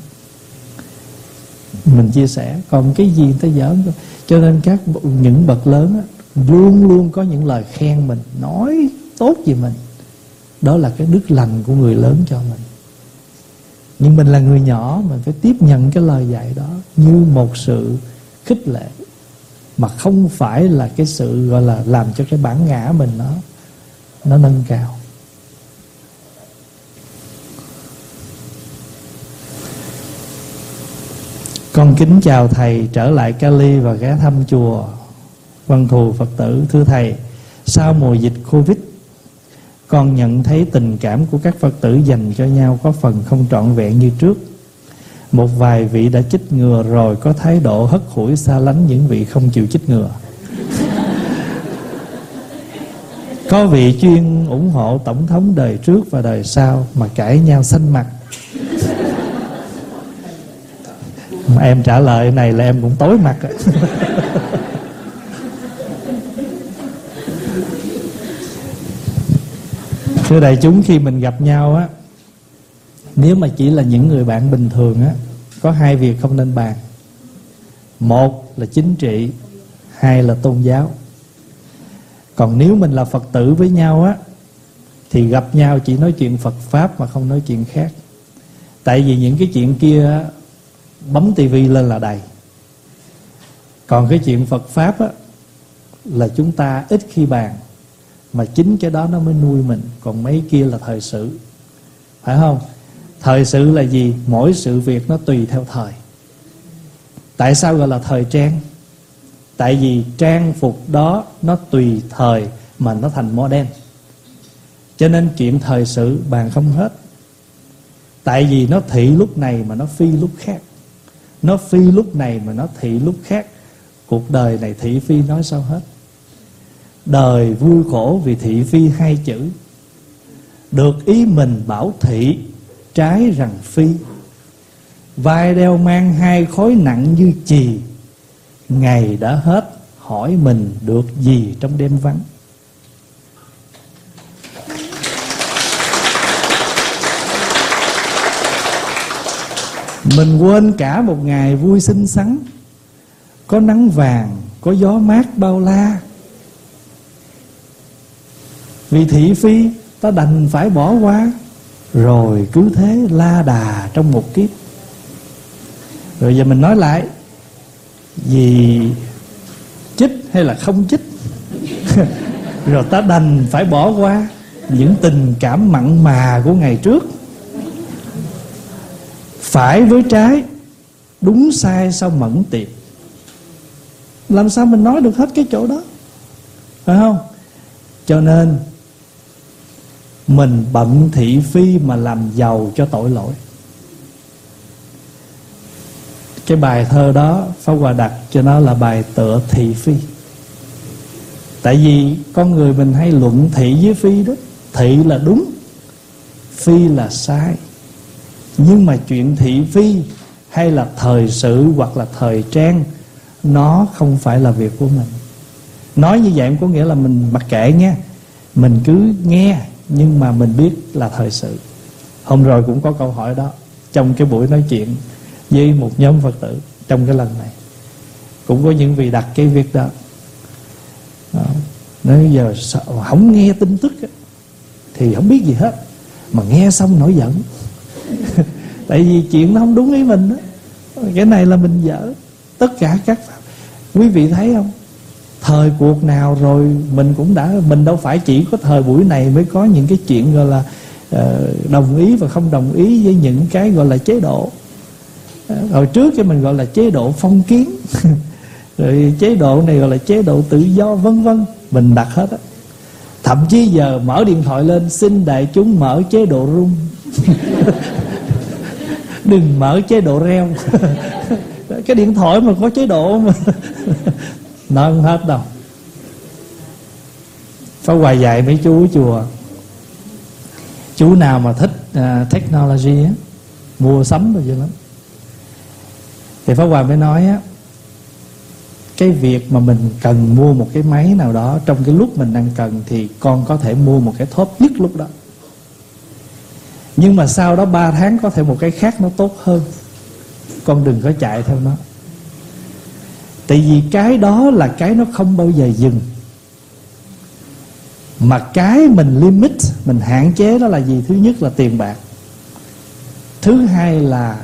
mình chia sẻ, còn cái gì người ta dở. Cho nên các những bậc lớn á, luôn luôn có những lời khen mình, nói tốt về mình. Đó là cái đức lành của người lớn cho mình. Nhưng mình là người nhỏ, mình phải tiếp nhận cái lời dạy đó như một sự khích lệ, mà không phải là cái sự gọi là làm cho cái bản ngã mình nó nó nâng cao. Con kính chào thầy, trở lại Cali và ghé thăm chùa Văn Thù Phật tử. Thưa thầy, sau mùa dịch Covid, con nhận thấy tình cảm của các Phật tử dành cho nhau có phần không trọn vẹn như trước. Một vài vị đã chích ngừa rồi có thái độ hất hủi xa lánh những vị không chịu chích ngừa. Có vị chuyên ủng hộ tổng thống đời trước và đời sau mà cãi nhau xanh mặt. Mà em trả lời này là em cũng tối mặt. Thưa đại chúng, khi mình gặp nhau á, nếu mà chỉ là những người bạn bình thường á, có hai việc không nên bàn. Một là chính trị, hai là tôn giáo. Còn nếu mình là Phật tử với nhau á, thì gặp nhau chỉ nói chuyện Phật Pháp mà không nói chuyện khác. Tại vì những cái chuyện kia bấm tivi lên là đầy. Còn cái chuyện Phật Pháp á, là chúng ta ít khi bàn, mà chính cái đó nó mới nuôi mình. Còn mấy kia là thời sự, phải không? Thời sự là gì? Mỗi sự việc nó tùy theo thời. Tại sao gọi là thời trang? Tại vì trang phục đó nó tùy thời mà nó thành modern. Cho nên chuyện thời sự bàn không hết. Tại vì nó thị lúc này mà nó phi lúc khác, nó phi lúc này mà nó thị lúc khác. Cuộc đời này thị phi nói sao hết. Đời vui khổ vì thị phi hai chữ. Được ý mình bảo thị, trái rằng phi. Vai đeo mang hai khối nặng như chì. Ngày đã hết, hỏi mình được gì trong đêm vắng. Mình quên cả một ngày vui xinh xắn, có nắng vàng, có gió mát bao la. Vì thị phi ta đành phải bỏ qua, rồi cứ thế la đà trong một kiếp. Rồi giờ mình nói lại, vì chích hay là không chích rồi ta đành phải bỏ qua những tình cảm mặn mà của ngày trước. Phải với trái, đúng sai sao mẫn tiệp. Làm sao mình nói được hết cái chỗ đó, phải không? Cho nên mình bận thị phi mà làm giàu cho tội lỗi. Cái bài thơ đó Pháp Hòa đặt cho nó là bài tựa thị phi. Tại vì con người mình hay luận thị với phi đó. Thị là đúng, phi là sai. Nhưng mà chuyện thị phi hay là thời sự hoặc là thời trang, nó không phải là việc của mình. Nói như vậy có nghĩa là mình mặc kệ nha, mình cứ nghe, nhưng mà mình biết là thời sự. Hôm rồi cũng có câu hỏi đó trong cái buổi nói chuyện với một nhóm Phật tử. Trong cái lần này cũng có những vị đặt cái việc đó, đó. Nói giờ sợ, không nghe tin tức thì không biết gì hết, mà nghe xong nổi giận tại vì chuyện nó không đúng ý mình đó. Cái này là mình dở. Tất cả các pháp, quý vị thấy không, thời cuộc nào rồi mình cũng đã, mình đâu phải chỉ có thời buổi này mới có những cái chuyện gọi là uh, đồng ý và không đồng ý với những cái gọi là chế độ. uh, Hồi trước cái mình gọi là chế độ phong kiến rồi chế độ này gọi là chế độ tự do vân vân, mình đặt hết á. Thậm chí giờ mở điện thoại lên, xin đại chúng mở chế độ rung đừng mở chế độ reo cái điện thoại mà có chế độ mà nó không hết đâu. Pháp Hòa dạy mấy chú chùa, chú nào mà thích uh, technology á, mua sắm rồi vậy lắm, thì Pháp Hòa mới nói á, cái việc mà mình cần mua một cái máy nào đó trong cái lúc mình đang cần thì con có thể mua một cái top nhất lúc đó. Nhưng mà sau đó ba tháng có thể một cái khác nó tốt hơn, con đừng có chạy theo nó. Tại vì cái đó là cái nó không bao giờ dừng. Mà cái mình limit, mình hạn chế đó là gì? Thứ nhất là tiền bạc, thứ hai là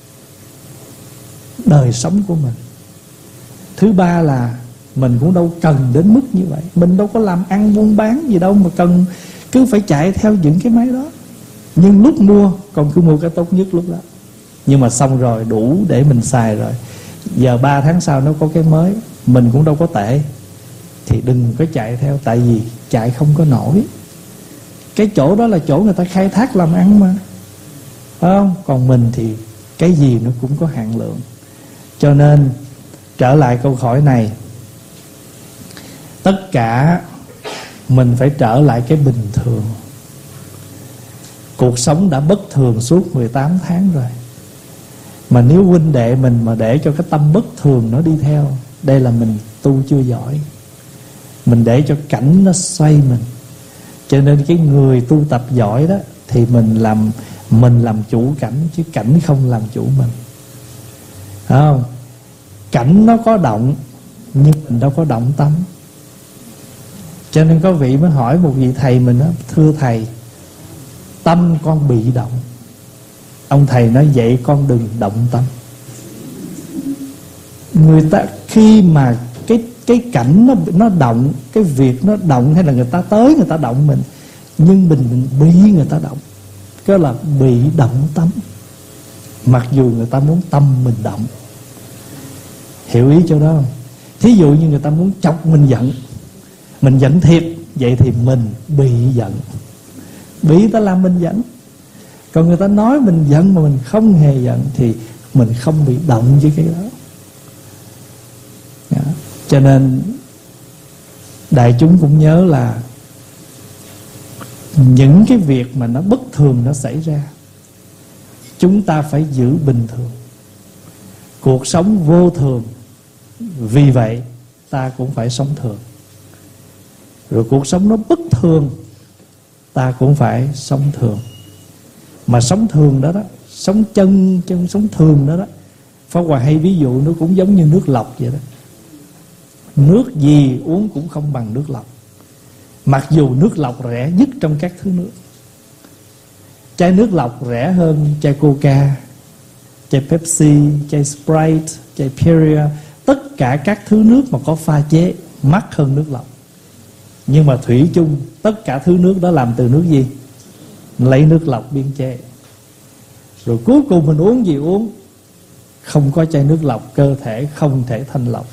đời sống của mình, thứ ba là mình cũng đâu cần đến mức như vậy. Mình đâu có làm ăn buôn bán gì đâu mà cần cứ phải chạy theo những cái máy đó. Nhưng lúc mua, con cứ mua cái tốt nhất lúc đó. Nhưng mà xong rồi, đủ để mình xài rồi, giờ ba tháng sau nó có cái mới, mình cũng đâu có tệ, thì đừng có chạy theo. Tại vì chạy không có nổi. Cái chỗ đó là chỗ người ta khai thác làm ăn mà, phải không? Còn mình thì cái gì nó cũng có hạn lượng. Cho nên trở lại câu hỏi này, tất cả mình phải trở lại cái bình thường. Cuộc sống đã bất thường suốt mười tám tháng rồi, mà nếu huynh đệ mình mà để cho cái tâm bất thường nó đi theo, đây là mình tu chưa giỏi. Mình để cho cảnh nó xoay mình. Cho nên cái người tu tập giỏi đó thì mình làm mình làm chủ cảnh, chứ cảnh không làm chủ mình, phải không? cảnh nó có động nhưng mình đâu có động tâm. Cho nên có vị mới hỏi một vị thầy mình đó: thưa thầy, tâm con bị động. Ông thầy nói: vậy con đừng động tâm. Người ta khi mà cái cái cảnh nó nó động, cái việc nó động, hay là người ta tới người ta động mình, nhưng mình, mình bị người ta động, cái là bị động tâm. Mặc dù người ta muốn tâm mình động. Hiểu ý chỗ đó không? Thí dụ như người ta muốn chọc mình giận, mình giận thiệt, vậy thì mình bị giận, bị người ta làm mình giận. Còn người ta nói mình giận mà mình không hề giận thì mình không bị động với cái đó. Đó. Cho nên đại chúng cũng nhớ là những cái việc mà nó bất thường nó xảy ra, chúng ta phải giữ bình thường. Cuộc sống vô thường, vì vậy ta cũng phải sống thường. Rồi cuộc sống nó bất thường, ta cũng phải sống thường. Mà sống thường đó đó, sống chân chân sống thường đó đó, Pháp Hòa hay ví dụ nó cũng giống như nước lọc vậy đó. Nước gì uống cũng không bằng nước lọc, mặc dù nước lọc rẻ nhất trong các thứ nước. Chai nước lọc rẻ hơn chai Coca, chai Pepsi, chai Sprite, chai Perrier. Tất cả các thứ nước mà có pha chế mắc hơn nước lọc. Nhưng mà thủy chung tất cả thứ nước đó làm từ nước gì? Lấy nước lọc biên chế. Rồi cuối cùng mình uống gì uống, không có chai nước lọc, cơ thể không thể thanh lọc.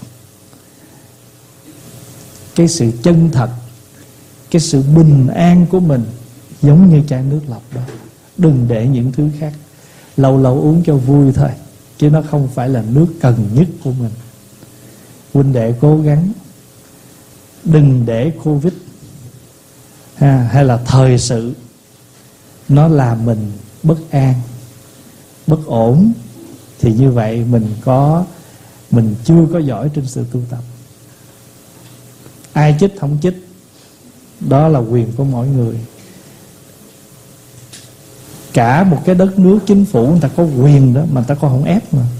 Cái sự chân thật, cái sự bình an của mình giống như chai nước lọc đó. Đừng để những thứ khác, lâu lâu uống cho vui thôi, chứ nó không phải là nước cần nhất của mình. Huynh đệ cố gắng đừng để Covid ha, hay là thời sự nó làm mình bất an, bất ổn, thì như vậy mình có mình chưa có giỏi trên sự tu tập. Ai chích không chích, đó là quyền của mỗi người. Cả một cái đất nước chính phủ người ta có quyền đó, mà người ta còn không ép mà.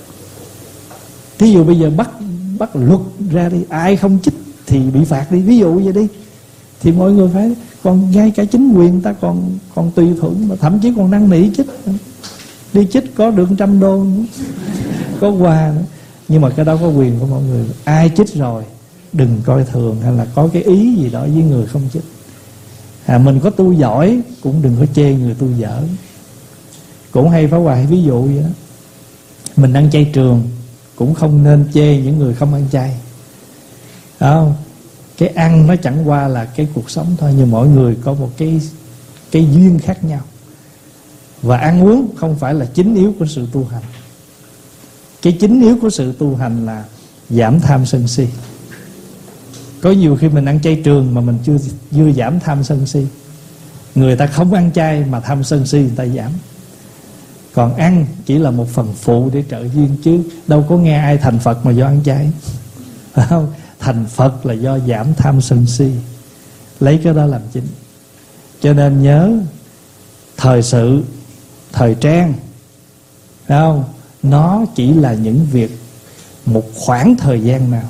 Thí dụ bây giờ bắt bắt luật ra đi, ai không chích thì bị phạt đi, ví dụ vậy đi, thì mọi người phải, còn ngay cả chính quyền người ta còn còn tùy thuận, mà thậm chí còn năn nỉ chích, đi chích có được trăm đô nữa, có quà nữa. Nhưng mà cái đó có quyền của mọi người. Ai chích rồi đừng coi thường hay là có cái ý gì đó với người không chích. À, mình có tu giỏi cũng đừng có chê người tu dở. Cũng hay Pháp Hòa ví dụ vậy đó. Mình ăn chay trường cũng không nên chê những người không ăn chay. Đúng không? Cái ăn nó chẳng qua là cái cuộc sống thôi, nhưng mỗi người có một cái cái duyên khác nhau. Và ăn uống không phải là chính yếu của sự tu hành. Cái chính yếu của sự tu hành là giảm tham sân si. Có nhiều khi mình ăn chay trường mà mình chưa chưa giảm tham sân si. Người ta không ăn chay mà tham sân si người ta giảm. Còn ăn chỉ là một phần phụ để trợ duyên, chứ đâu có nghe ai thành Phật mà do ăn chay. Phải không? Thành Phật là do giảm tham sân si, lấy cái đó làm chính. Cho nên nhớ, thời sự, thời trang, phải không? Nó chỉ là những việc một khoảng thời gian nào,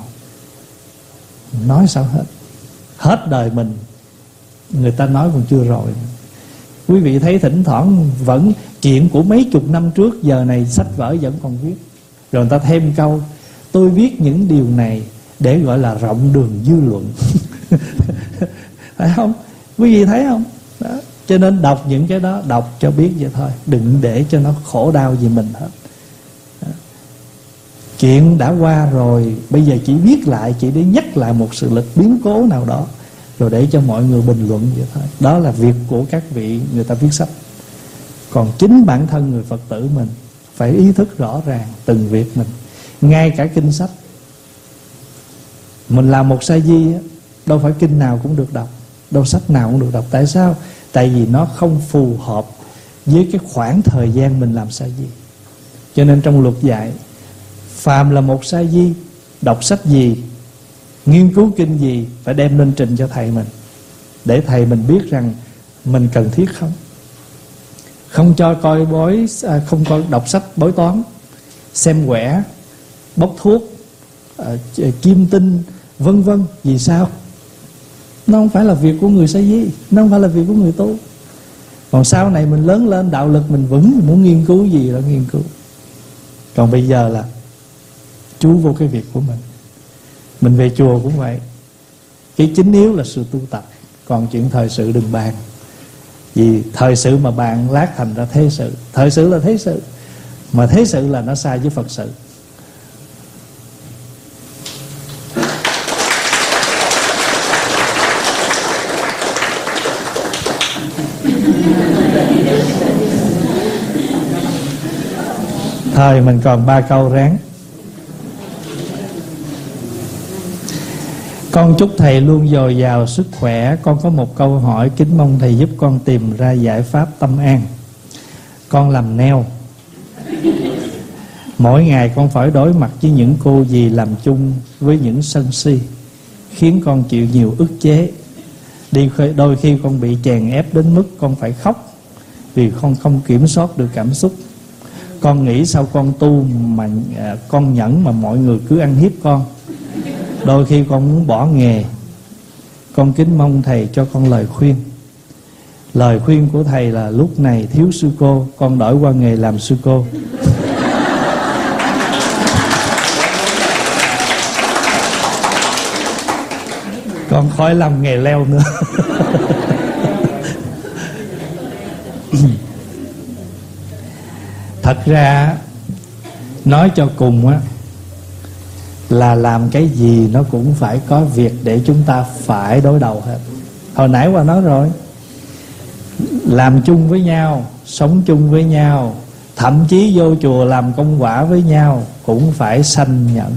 nói sao hết. Hết đời mình người ta nói còn chưa rồi. Quý vị thấy thỉnh thoảng vẫn chuyện của mấy chục năm trước, giờ này sách vở vẫn còn viết. Rồi người ta thêm câu: tôi viết những điều này để gọi là rộng đường dư luận. Phải không? Quý vị thấy không? Đó. Cho nên đọc những cái đó, đọc cho biết vậy thôi, đừng để cho nó khổ đau gì mình hết. Đó. Chuyện đã qua rồi, bây giờ chỉ viết lại, chỉ để nhắc lại một sự lịch biến cố nào đó, rồi để cho mọi người bình luận vậy thôi. Đó là việc của các vị người ta viết sách. Còn chính bản thân người Phật tử mình phải ý thức rõ ràng từng việc mình. Ngay cả kinh sách, mình làm một sa di, đâu phải kinh nào cũng được đọc, đâu sách nào cũng được đọc. Tại sao? Tại vì nó không phù hợp với cái khoảng thời gian mình làm sa di. Cho nên trong luật dạy, phàm là một sa di, đọc sách gì, nghiên cứu kinh gì, phải đem lên trình cho thầy mình, để thầy mình biết rằng mình cần thiết không. Không cho coi bói, không coi đọc sách bói toán, xem quẻ, bốc thuốc, uh, kim tinh, vân vân. Vì sao? Nó không phải là việc của người sa di, nó không phải là việc của người tu. Còn sau này mình lớn lên, đạo lực mình vững, mình muốn nghiên cứu gì đó nghiên cứu. Còn bây giờ là chú vô cái việc của mình. Mình về chùa cũng vậy. Cái chính yếu là sự tu tập. Còn chuyện thời sự đừng bàn. Vì thời sự mà bàn lát thành ra thế sự. Thời sự là thế sự, mà thế sự là nó sai với Phật sự. Thôi mình còn ba câu ráng. Con chúc thầy luôn dồi dào sức khỏe. Con có một câu hỏi, kính mong thầy giúp con tìm ra giải pháp tâm an. Con làm nail. Mỗi ngày con phải đối mặt với những cô dì làm chung với những sân si, khiến con chịu nhiều ức chế. Đi đôi khi con bị chèn ép đến mức con phải khóc, vì con không kiểm soát được cảm xúc. Con nghĩ sao con tu mà à, con nhẫn mà mọi người cứ ăn hiếp con. Đôi khi con muốn bỏ nghề. Con kính mong thầy cho con lời khuyên. Lời khuyên của thầy là lúc này thiếu sư cô, con đổi qua nghề làm sư cô. Con khỏi làm nghề leo nữa. Thật ra nói cho cùng á, là làm cái gì nó cũng phải có việc để chúng ta phải đối đầu hết. Hồi nãy qua nói rồi, làm chung với nhau, sống chung với nhau, thậm chí vô chùa làm công quả với nhau cũng phải sanh nhẫn.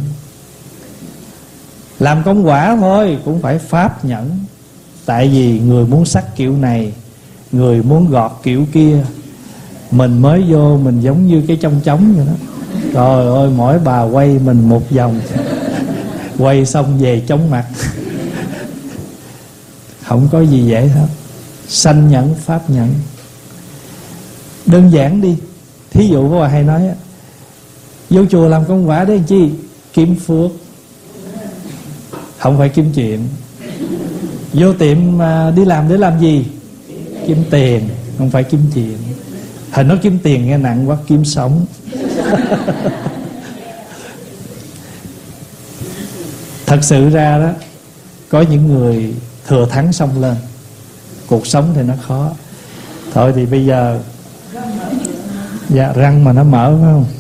Làm công quả thôi cũng phải pháp nhẫn. Tại vì người muốn sắc kiểu này, người muốn gọt kiểu kia. Mình mới vô mình giống như cái chong chóng vậy đó. Trời ơi, mỗi bà quay mình một vòng, quay xong về chống mặt. Không có gì dễ hết. Sanh nhẫn, pháp nhẫn. Đơn giản đi. Thí dụ có bà hay nói, vô chùa làm công quả để làm chi? Kiếm phước. Không phải kiếm chuyện. Vô tiệm mà đi làm để làm gì? Kiếm tiền. Không phải kiếm chuyện. Hồi nói kiếm tiền nghe nặng quá, kiếm sống. Thật sự ra đó, có những người thừa thắng xông lên, cuộc sống thì nó khó. Thôi thì bây giờ, dạ, răng mà nó mở phải không?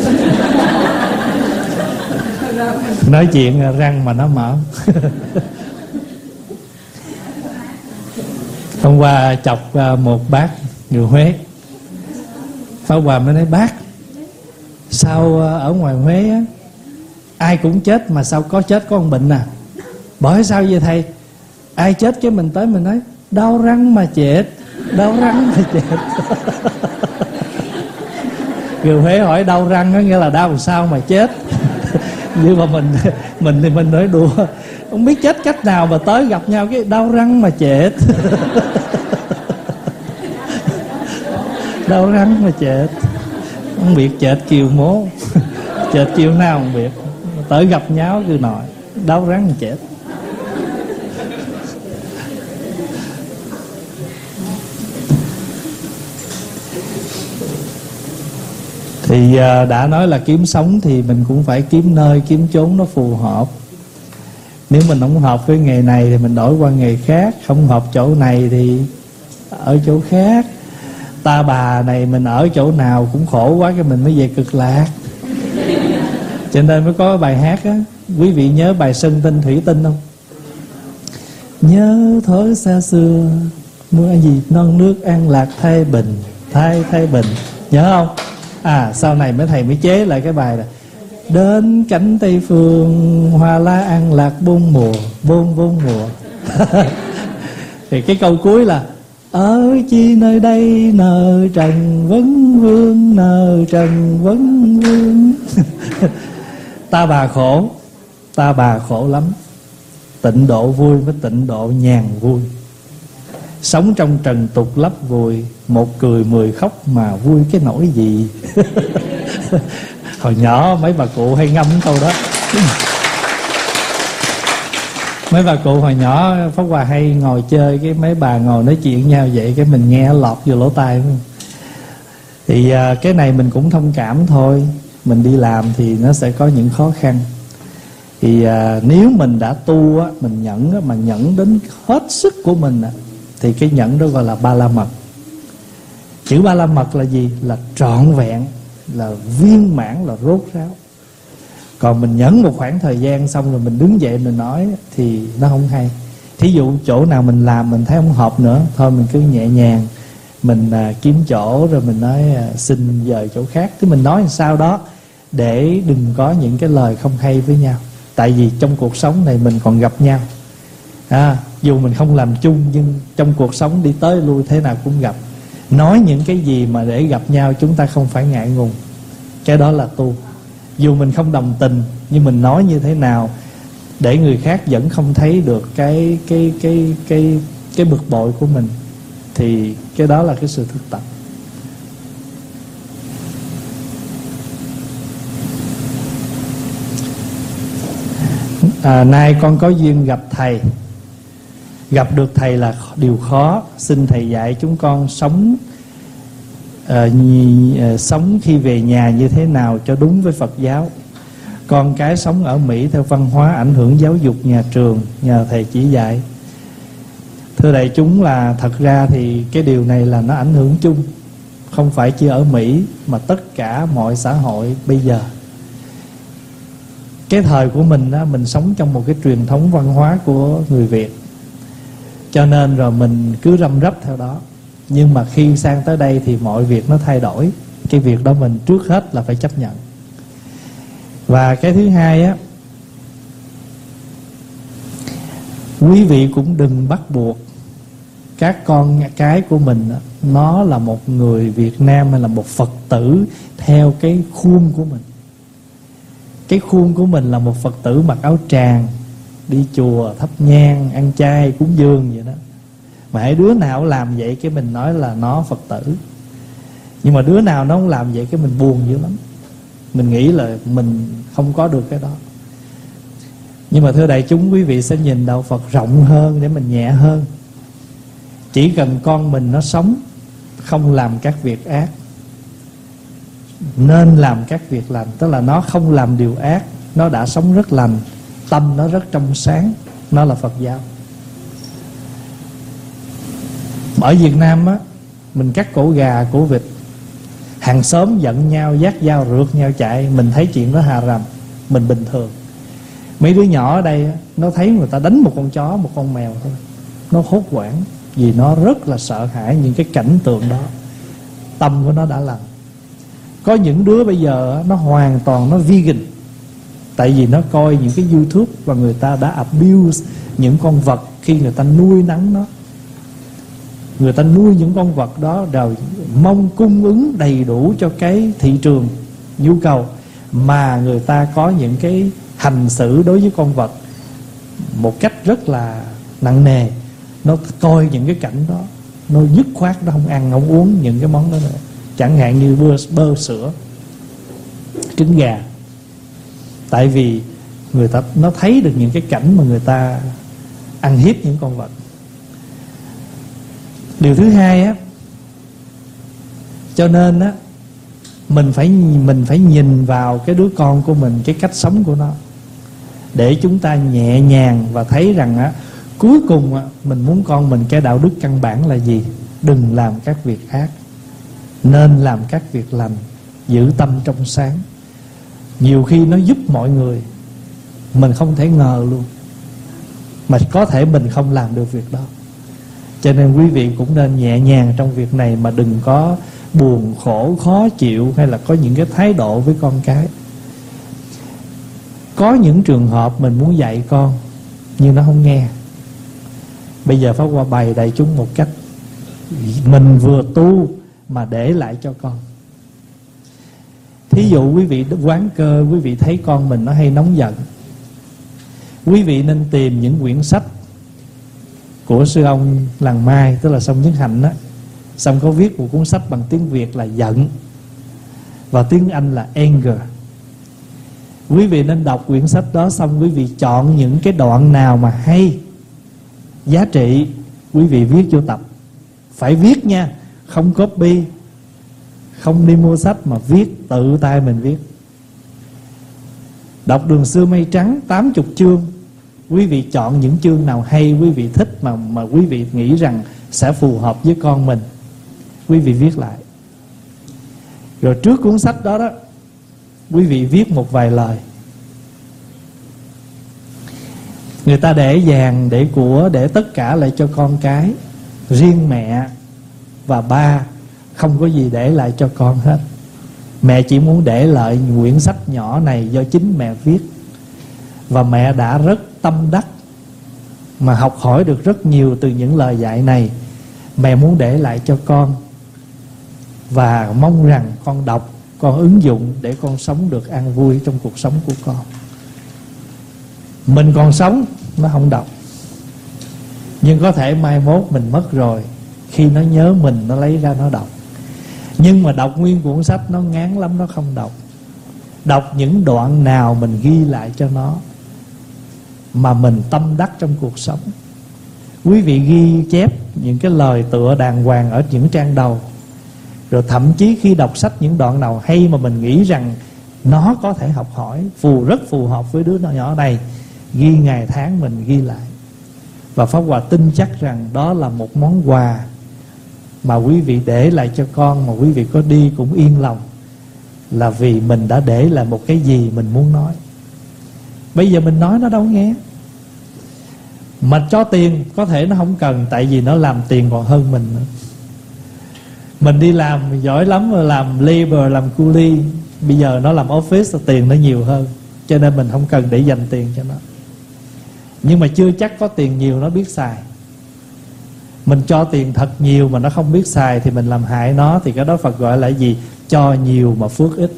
Nói chuyện răng mà nó mở. Hôm qua chọc một bác người Huế. Pháp Hòa mới nói, bác, sao ở ngoài Huế á, ai cũng chết mà sao có chết có con bệnh à? Bởi sao vậy thầy? Ai chết cái mình tới mình nói đau răng mà chết, đau răng mà chết. Người Huế hỏi đau răng đó, nghĩa là đau làm sao mà chết. Nhưng mà mình mình thì mình nói đùa, không biết chết cách nào mà tới gặp nhau cái đau răng mà chết. Đau răng mà chết. Không biết chết chiều mố. Chết chiều nào không biết. Tới gặp nhau cứ nói đau răng mà chết. Thì đã nói là kiếm sống thì mình cũng phải kiếm nơi, kiếm chốn nó phù hợp. Nếu mình không hợp với nghề này thì mình đổi qua nghề khác. Không hợp chỗ này thì ở chỗ khác. Ta bà này mình ở chỗ nào cũng khổ quá, cái mình mới về Cực Lạc. Cho nên mới có bài hát á. Quý vị nhớ bài Sơn Tinh Thủy Tinh không? Nhớ thối xa xưa, mưa gì non nước an lạc thay bình, thay thay bình. Nhớ không? À, sau này mấy thầy mới chế lại cái bài là đến cảnh Tây Phương, hoa lá an lạc bốn mùa, bốn bốn mùa. Thì cái câu cuối là ở chi nơi đây nợ trần vấn vương, nợ trần vấn vương. Ta bà khổ, ta bà khổ lắm. Tịnh độ vui với tịnh độ nhàn vui. Sống trong trần tục lấp vùi, một cười mười khóc mà vui cái nỗi gì. Hồi nhỏ mấy bà cụ hay ngâm câu đó. Mấy bà cụ hồi nhỏ Pháp Hòa hay ngồi chơi, cái mấy bà ngồi nói chuyện nhau vậy, cái mình nghe lọt vô lỗ tai. Thì à, cái này mình cũng thông cảm thôi. Mình đi làm thì nó sẽ có những khó khăn. Thì à, nếu mình đã tu á, mình nhẫn á, mà nhẫn đến hết sức của mình á, thì cái nhẫn đó gọi là ba la mật. Chữ ba la mật là gì? Là trọn vẹn, là viên mãn, là rốt ráo. Còn mình nhẫn một khoảng thời gian xong rồi mình đứng dậy mình nói thì nó không hay. Thí dụ chỗ nào mình làm mình thấy không hợp nữa, thôi mình cứ nhẹ nhàng, mình à, kiếm chỗ rồi mình nói à, xin dời chỗ khác. Thì mình nói làm sao đó để đừng có những cái lời không hay với nhau. Tại vì trong cuộc sống này mình còn gặp nhau à, dù mình không làm chung nhưng trong cuộc sống đi tới lui thế nào cũng gặp. Nói những cái gì mà để gặp nhau chúng ta không phải ngại ngùng, cái đó là tu. Dù mình không đồng tình nhưng mình nói như thế nào để người khác vẫn không thấy được cái cái cái cái cái bực bội của mình, thì cái đó là cái sự thực tập. À, nay con có duyên gặp thầy. Gặp được thầy là điều khó. Xin thầy dạy chúng con sống à, nhi, à, sống khi về nhà như thế nào cho đúng với Phật giáo. Con cái sống ở Mỹ theo văn hóa ảnh hưởng giáo dục nhà trường, nhờ thầy chỉ dạy. Thưa đại chúng, là thật ra thì cái điều này là nó ảnh hưởng chung, không phải chỉ ở Mỹ mà tất cả mọi xã hội bây giờ. Cái thời của mình đó, mình sống trong một cái truyền thống văn hóa của người Việt, cho nên rồi mình cứ răm rắp theo đó. Nhưng mà khi sang tới đây thì mọi việc nó thay đổi. Cái việc đó mình trước hết là phải chấp nhận. Và cái thứ hai á, quý vị cũng đừng bắt buộc các con cái của mình đó, nó là một người Việt Nam hay là một Phật tử theo cái khuôn của mình. Cái khuôn của mình là một Phật tử mặc áo tràng, đi chùa, thắp nhang, ăn chay, cúng dường vậy đó. Mà hãy đứa nào làm vậy cái mình nói là nó Phật tử. Nhưng mà đứa nào nó không làm vậy cái mình buồn dữ lắm. Mình nghĩ là mình không có được cái đó. Nhưng mà thưa đại chúng, quý vị sẽ nhìn đạo Phật rộng hơn để mình nhẹ hơn. Chỉ cần con mình nó sống, không làm các việc ác, nên làm các việc lành. Tức là nó không làm điều ác, nó đã sống rất lành, tâm nó rất trong sáng, nó là Phật giáo. Ở Việt Nam á, mình cắt cổ gà, cổ vịt, hàng xóm giận nhau, vác dao rượt nhau chạy, mình thấy chuyện đó hà rầm, mình bình thường. Mấy đứa nhỏ ở đây á, nó thấy người ta đánh một con chó, một con mèo thôi, nó hốt hoảng, vì nó rất là sợ hãi những cái cảnh tượng đó. Tâm của nó đã lành. Có những đứa bây giờ nó hoàn toàn nó vegan, tại vì nó coi những cái YouTube và người ta đã abuse những con vật khi người ta nuôi nấng nó. Người ta nuôi những con vật đó rồi mong cung ứng đầy đủ cho cái thị trường nhu cầu, mà người ta có những cái hành xử đối với con vật một cách rất là nặng nề. Nó coi những cái cảnh đó, nó dứt khoát nó không ăn không uống những cái món đó nữa. Chẳng hạn như bơ, bơ sữa, trứng gà. Tại vì người ta nó thấy được những cái cảnh mà người ta ăn hiếp những con vật. Điều thứ hai á, cho nên á, mình phải mình phải nhìn vào cái đứa con của mình, cái cách sống của nó, để chúng ta nhẹ nhàng và thấy rằng á, cuối cùng á, mình muốn con mình cái đạo đức căn bản là gì? Đừng làm các việc ác, nên làm các việc lành, giữ tâm trong sáng. Nhiều khi nó giúp mọi người, mình không thể ngờ luôn, mà có thể mình không làm được việc đó. Cho nên quý vị cũng nên nhẹ nhàng trong việc này, mà đừng có buồn khổ, khó chịu, hay là có những cái thái độ với con cái. Có những trường hợp mình muốn dạy con nhưng nó không nghe. Bây giờ Pháp Hòa bày đại chúng một cách mình vừa tu mà để lại cho con. Thí dụ quý vị quán cơ, quý vị thấy con mình nó hay nóng giận, quý vị nên tìm những quyển sách của sư ông Làng Mai, tức là Song Nhất Hạnh đó. Xong có viết một cuốn sách bằng tiếng Việt là giận, và tiếng Anh là anger. Quý vị nên đọc quyển sách đó xong quý vị chọn những cái đoạn nào mà hay, giá trị, quý vị viết vô tập. Phải viết nha, không copy, không đi mua sách, mà viết, tự tay mình viết. Đọc Đường Xưa Mây Trắng tám mươi chương, quý vị chọn những chương nào hay, quý vị thích mà mà quý vị nghĩ rằng sẽ phù hợp với con mình, quý vị viết lại. Rồi trước cuốn sách đó đó, quý vị viết một vài lời. Người ta để vàng, để của, để tất cả lại cho con cái. Riêng mẹ và ba không có gì để lại cho con hết. Mẹ chỉ muốn để lại quyển sách nhỏ này do chính mẹ viết. Và mẹ đã rất tâm đắc, mà học hỏi được rất nhiều từ những lời dạy này. Mẹ muốn để lại cho con, và mong rằng con đọc, con ứng dụng để con sống được an vui trong cuộc sống của con. Mình còn sống, nó không đọc. Nhưng có thể mai mốt mình mất rồi, khi nó nhớ mình, nó lấy ra nó đọc. Nhưng mà đọc nguyên cuốn sách nó ngán lắm, nó không đọc. Đọc những đoạn nào mình ghi lại cho nó, mà mình tâm đắc trong cuộc sống. Quý vị ghi chép những cái lời tựa đàng hoàng ở những trang đầu. Rồi thậm chí khi đọc sách những đoạn nào hay mà mình nghĩ rằng nó có thể học hỏi, phù rất phù hợp với đứa nhỏ này, ghi ngày tháng mình ghi lại. Và Pháp Hòa tin chắc rằng đó là một món quà mà quý vị để lại cho con, mà quý vị có đi cũng yên lòng, là vì mình đã để lại một cái gì mình muốn nói. Bây giờ mình nói nó đâu nghe. Mà cho tiền có thể nó không cần, tại vì nó làm tiền còn hơn mình nữa. Mình đi làm giỏi lắm rồi, làm labor, làm cu li. Bây giờ nó làm office, tiền nó nhiều hơn, cho nên mình không cần để dành tiền cho nó. Nhưng mà chưa chắc có tiền nhiều nó biết xài. Mình cho tiền thật nhiều mà nó không biết xài thì mình làm hại nó. Thì cái đó Phật gọi là gì? Cho nhiều mà phước ít.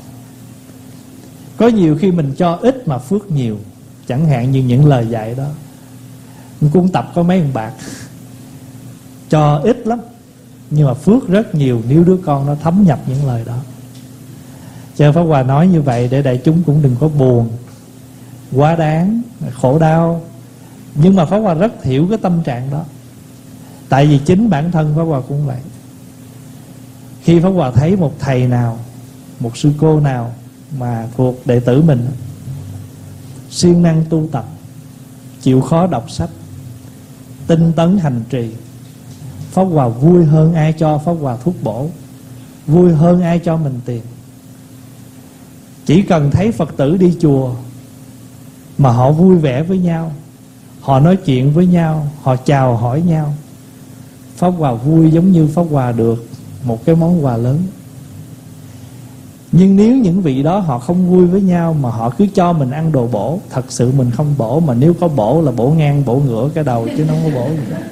Có nhiều khi mình cho ít mà phước nhiều. Chẳng hạn như những lời dạy đó. Cung tập có mấy thằng bạc cho ít lắm, nhưng mà phước rất nhiều nếu đứa con nó thấm nhập những lời đó. Cho nên Pháp Hòa nói như vậy để đại chúng cũng đừng có buồn, quá đáng, khổ đau. Nhưng mà Pháp Hòa rất hiểu cái tâm trạng đó. Tại vì chính bản thân Pháp Hòa cũng vậy. Khi Pháp Hòa thấy một thầy nào, một sư cô nào mà thuộc đệ tử mình siêng năng tu tập, chịu khó đọc sách, tinh tấn hành trì, Pháp Hòa vui hơn ai cho Pháp Hòa thuốc bổ, vui hơn ai cho mình tiền. Chỉ cần thấy Phật tử đi chùa mà họ vui vẻ với nhau, họ nói chuyện với nhau, họ chào hỏi nhau, Pháp Hòa vui giống như Pháp Hòa được một cái món quà lớn. Nhưng nếu những vị đó họ không vui với nhau, mà họ cứ cho mình ăn đồ bổ, thật sự mình không bổ, mà nếu có bổ là bổ ngang bổ ngửa cái đầu, chứ nó không có bổ gì đâu.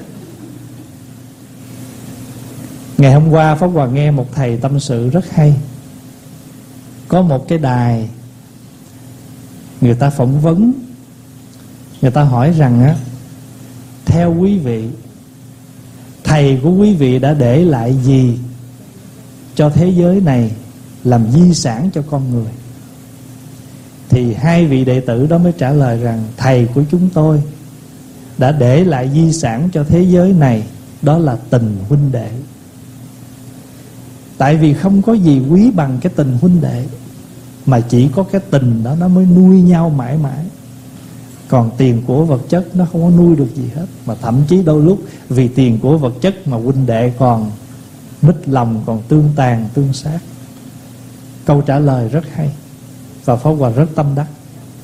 Ngày hôm qua Pháp Hòa nghe một thầy tâm sự rất hay. Có một cái đài, người ta phỏng vấn, người ta hỏi rằng á, theo quý vị, thầy của quý vị đã để lại gì cho thế giới này làm di sản cho con người? Thì hai vị đệ tử đó mới trả lời rằng thầy của chúng tôi đã để lại di sản cho thế giới này, đó là tình huynh đệ. Tại vì không có gì quý bằng cái tình huynh đệ, mà chỉ có cái tình đó nó mới nuôi nhau mãi mãi. Còn tiền của vật chất nó không có nuôi được gì hết. Mà thậm chí đôi lúc vì tiền của vật chất mà huynh đệ còn mít lòng, còn tương tàn tương sát. Câu trả lời rất hay, và Pháp Hòa rất tâm đắc.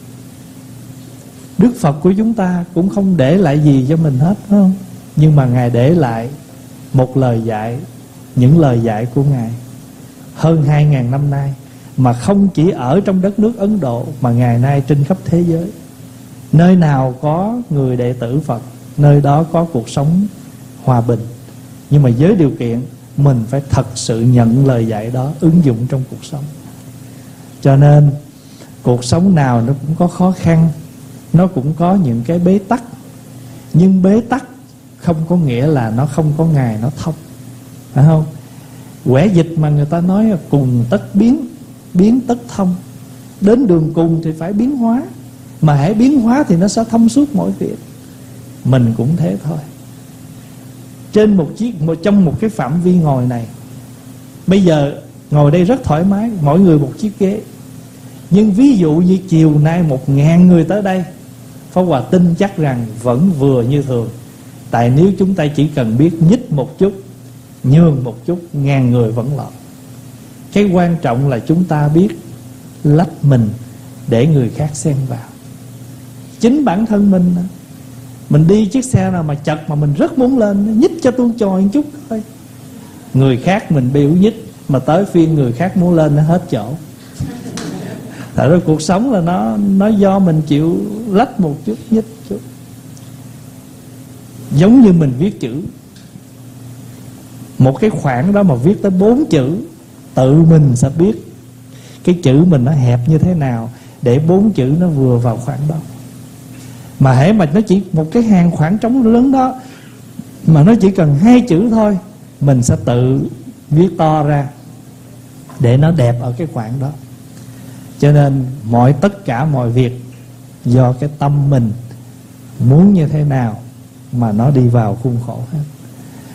Đức Phật của chúng ta cũng không để lại gì cho mình hết, phải không? Nhưng mà Ngài để lại một lời dạy, những lời dạy của Ngài hơn hai ngàn năm nay, mà không chỉ ở trong đất nước Ấn Độ, mà ngày nay trên khắp thế giới. Nơi nào có người đệ tử Phật, nơi đó có cuộc sống hòa bình. Nhưng mà với điều kiện mình phải thật sự nhận lời dạy đó, ứng dụng trong cuộc sống. Cho nên cuộc sống nào nó cũng có khó khăn, nó cũng có những cái bế tắc. Nhưng bế tắc không có nghĩa là nó không có ngày nó thông, phải không? Quẻ dịch mà người ta nói là cùng tất biến, biến tất thông. đến đường cùng thì phải biến hóa. Mà hãy biến hóa thì nó sẽ thông suốt mọi việc. Mình cũng thế thôi. Trên một chiếc một trong một cái phạm vi ngồi này, bây giờ ngồi đây rất thoải mái, mỗi người một chiếc ghế. Nhưng ví dụ như chiều nay một ngàn người tới đây, Pháp Hòa tin chắc rằng vẫn vừa như thường. Tại nếu chúng ta chỉ cần biết nhích một chút, nhường một chút, ngàn người vẫn lọt. Cái quan trọng là chúng ta biết lách mình để người khác xen vào. Chính bản thân mình, mình đi chiếc xe nào mà chật mà mình rất muốn lên, nhích cho tôi chòi một chút thôi. Người khác mình biểu nhích, mà tới phiên người khác muốn lên nó hết chỗ. Tại đó cuộc sống là nó nó do mình chịu lách một chút, nhích chút. Giống như mình viết chữ, một cái khoảng đó mà viết tới bốn chữ, tự mình sẽ biết cái chữ mình nó hẹp như thế nào để bốn chữ nó vừa vào khoảng đó. Mà hễ mà nó chỉ một cái hàng khoảng trống lớn đó, mà nó chỉ cần hai chữ thôi, mình sẽ tự viết to ra để nó đẹp ở cái khoảng đó. Cho nên mọi tất cả mọi việc do cái tâm mình muốn như thế nào mà nó đi vào khuôn khổ hết.